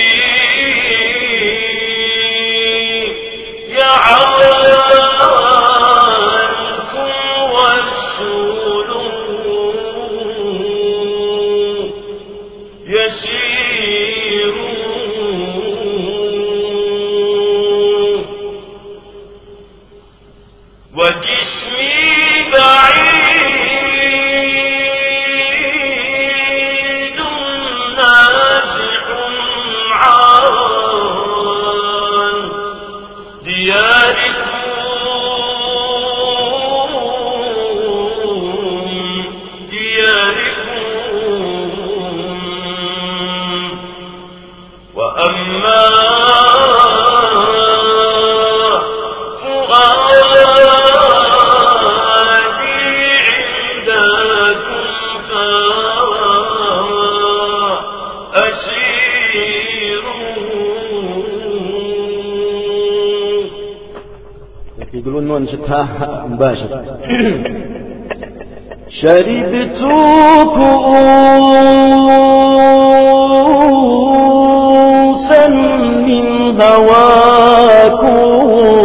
عنكم والسول يسير وجسمي بعيد نازح عن دياركم وأما فؤادي عندكم فأسير. يقولون أنه أنشدها مباشر. شربت كؤوسا من هواكم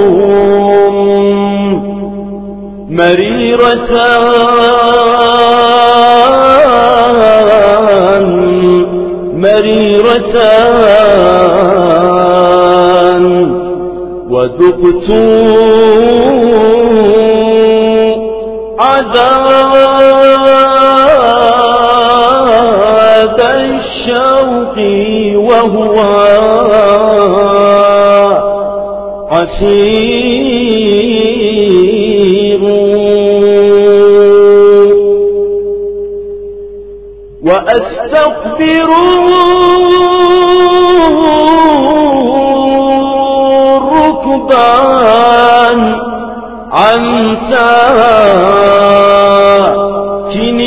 مريرة مريرة وذقت عذاب الشوق وهو عسير وأستغفر الركبان عن ساكن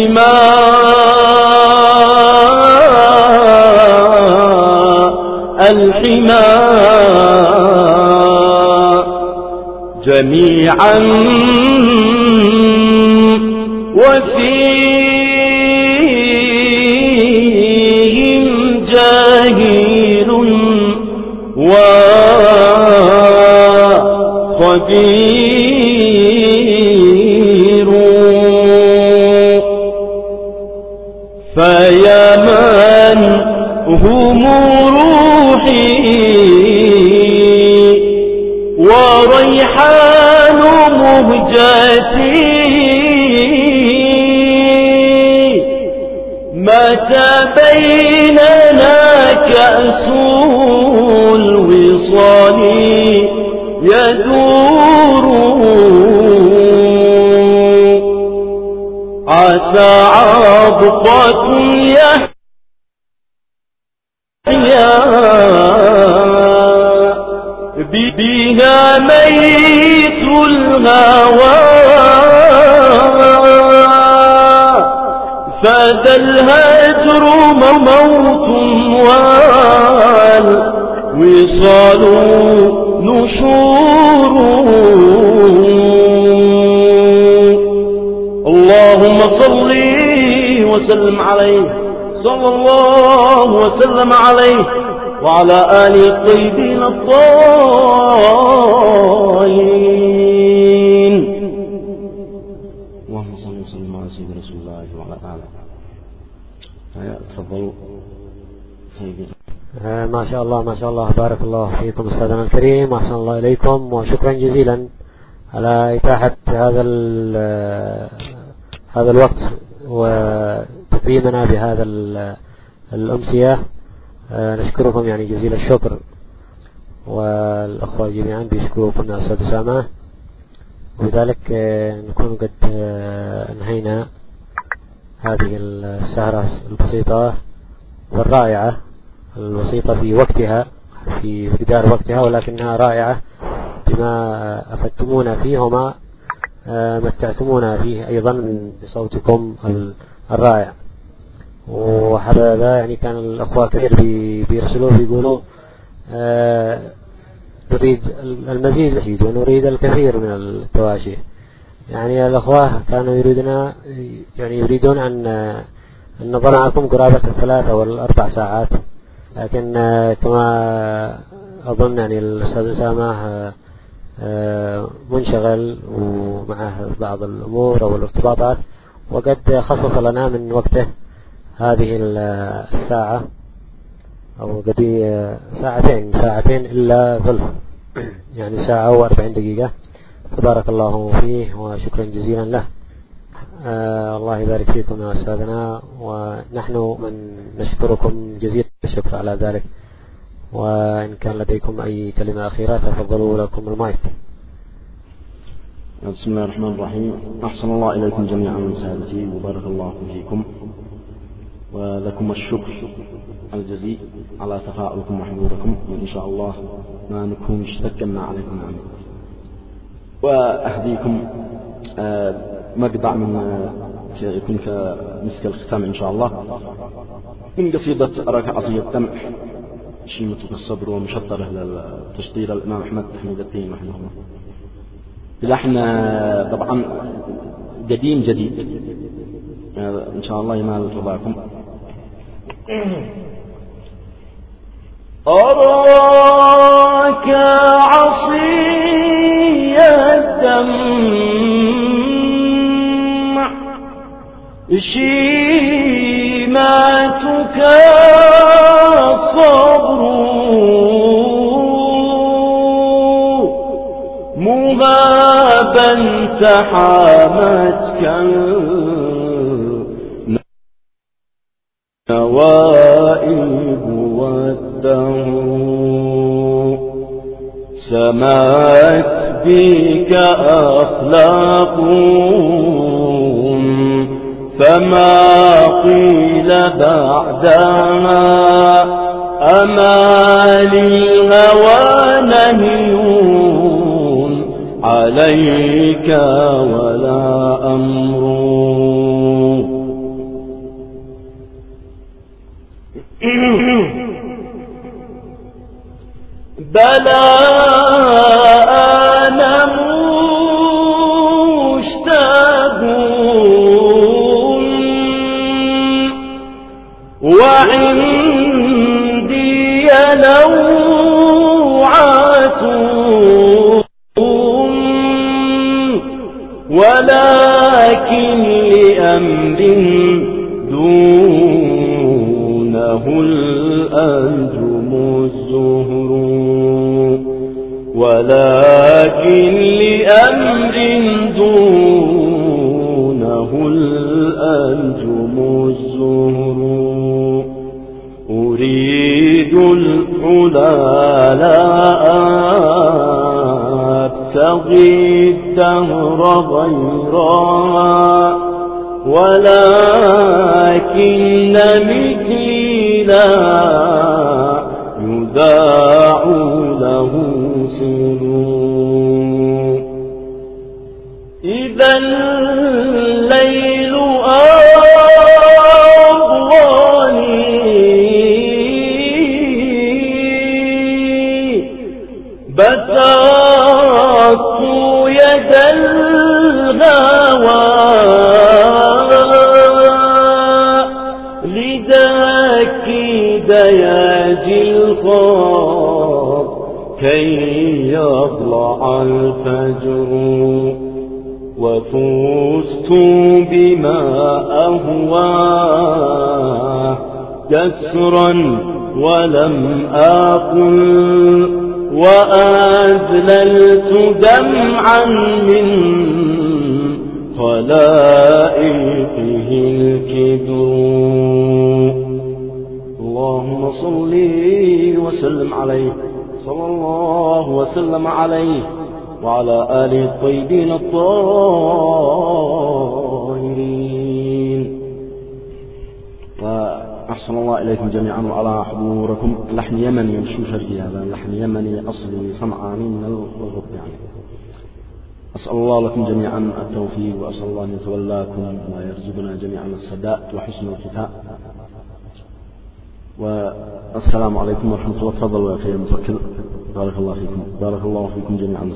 الحماء الحماء جميعا وفيهم جاهل وخبير فيا من هم روحي وريحان مهجتي متى بيننا كأس الوصال يدور عسى عاطفة يحيا بها ميت الهوى فذا الهجر موت والوصال نشور اللهم صل وسلم عليه صلى الله وسلم عليه وعلى آله الطيبين الطاهرين. اللهم صل وسلم على سيدنا رسول الله وعلى آله. تفضل سيدي. آه ما شاء الله ما شاء الله، بارك الله فيكم أستاذنا الكريم، وأحسن الله إليكم، وشكرا جزيلا على إتاحة هذا هذا الوقت وتكريمنا بهذا الأمسية. آه نشكركم يعني جزيل الشكر، والأخوة جميعا بيشكركم يا أستاذ أسامة. وبذلك نكون قد انهينا هذه السهرة البسيطة والرائعة، البسيطة في وقتها في مقدار وقتها، ولكنها رائعة بما أفدتمونا فيه وما متعتمونا فيه أيضا بصوتكم الرائع. وهذا يعني كان الأخوة كثير بيرسلوا بيقولوا نريد المزيد ونريد الكثير من التواشي. يعني الأخوة كانوا يريدون يعني يريدون أن أن نظل معكم قرابة الثلاثة والأربع ساعات، لكن كما أظن يعني الأستاذ أسامة منشغل ومعه بعض الأمور أو الارتباطات، وقد خصص لنا من وقته هذه الساعة أو قد ساعتين ساعتين إلا ثلث، يعني ساعة وأربعين دقيقة. تبارك الله فيه وشكرا جزيلا له. آه الله يبارك فيكم يا أستاذنا، ونحن من نشكركم جزيل الشكر على ذلك. وإن كان لديكم أي كلمة أخيرة تفضلوا لكم المايك. بسم الله الرحمن الرحيم. أحسن الله إليكم جميعا سادتي وبارك الله فيكم، ولكم الشكر الجزيل على تفاؤلكم وحضوركم، وإن شاء الله ما نكون اشتكنا عليكم عنه. وأهديكم مقطع من يكون كمسك الختام إن شاء الله من قصيدة أراك عصي الدمع شيمتك الصبر ومشطره للتشطير الإمام أحمد حميد الدين رحمه الله، بلحن طبعا قديم جديد إن شاء الله ينال رضاكم. أراك عصي الدمع شيماتك الصبر مغابا تحامتك النوائب والدهر سمات بك أخلاق فما قيل بعدها أما للهوى نهي عليك ولا أمر. بلى أنا مشتاق وعندي لوعة ولكن لأمر دونه الأنجم الزهر ولكن لأمر دونه الأنجم الزهر أريد العلا لا أبتغي الدهر غيرها ولكن مثلي لا يذاع له سر. إذا الليل أغواني بسطت يد الهوى لذاك دياجي الخاط كي يطلع الفجر وفزت بما أهواه جسرا ولم أقل وأذللت دمعا من خلائقه الكدر. اللهم صل وسلم عليه، صلى الله وسلم عليه وعلى آله الطيبين الطاهرين. وأحسن الله إليكم جميعا وعلى حضوركم. لحن يمني مش شرقي، هذا لحن يمني أصلي صنعاني من الغرب يعني. أسأل الله لكم جميعا التوفيق، وأسأل الله أن يتولاكم ويرزقنا جميعا السداد وحسن الختام. والسلام عليكم ورحمة الله. تفضلوا يا أخي المفكر. بارك الله فيكم. بارك الله فيكم جميعا.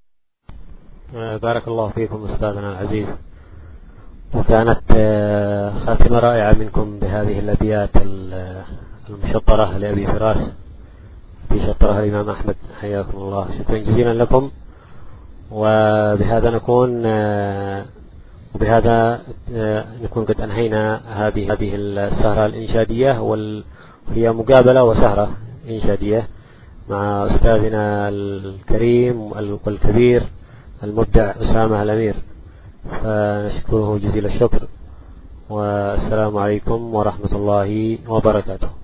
بارك الله فيكم أستاذنا العزيز. وكانت خاتمة رائعة منكم بهذه الأبيات المشطرة لأبي فراس التي شطرها الإمام أحمد. حياكم الله، شكرا جزيلا لكم. وبهذا نكون وبهذا نكون قد أنهينا هذه هذه السهرة الإنشادية، وهي مقابلة وسهرة إنشادية مع أستاذنا الكريم والكبير المبدع أسامة الأمير، فنشكره جزيل الشكر. والسلام عليكم ورحمة الله وبركاته.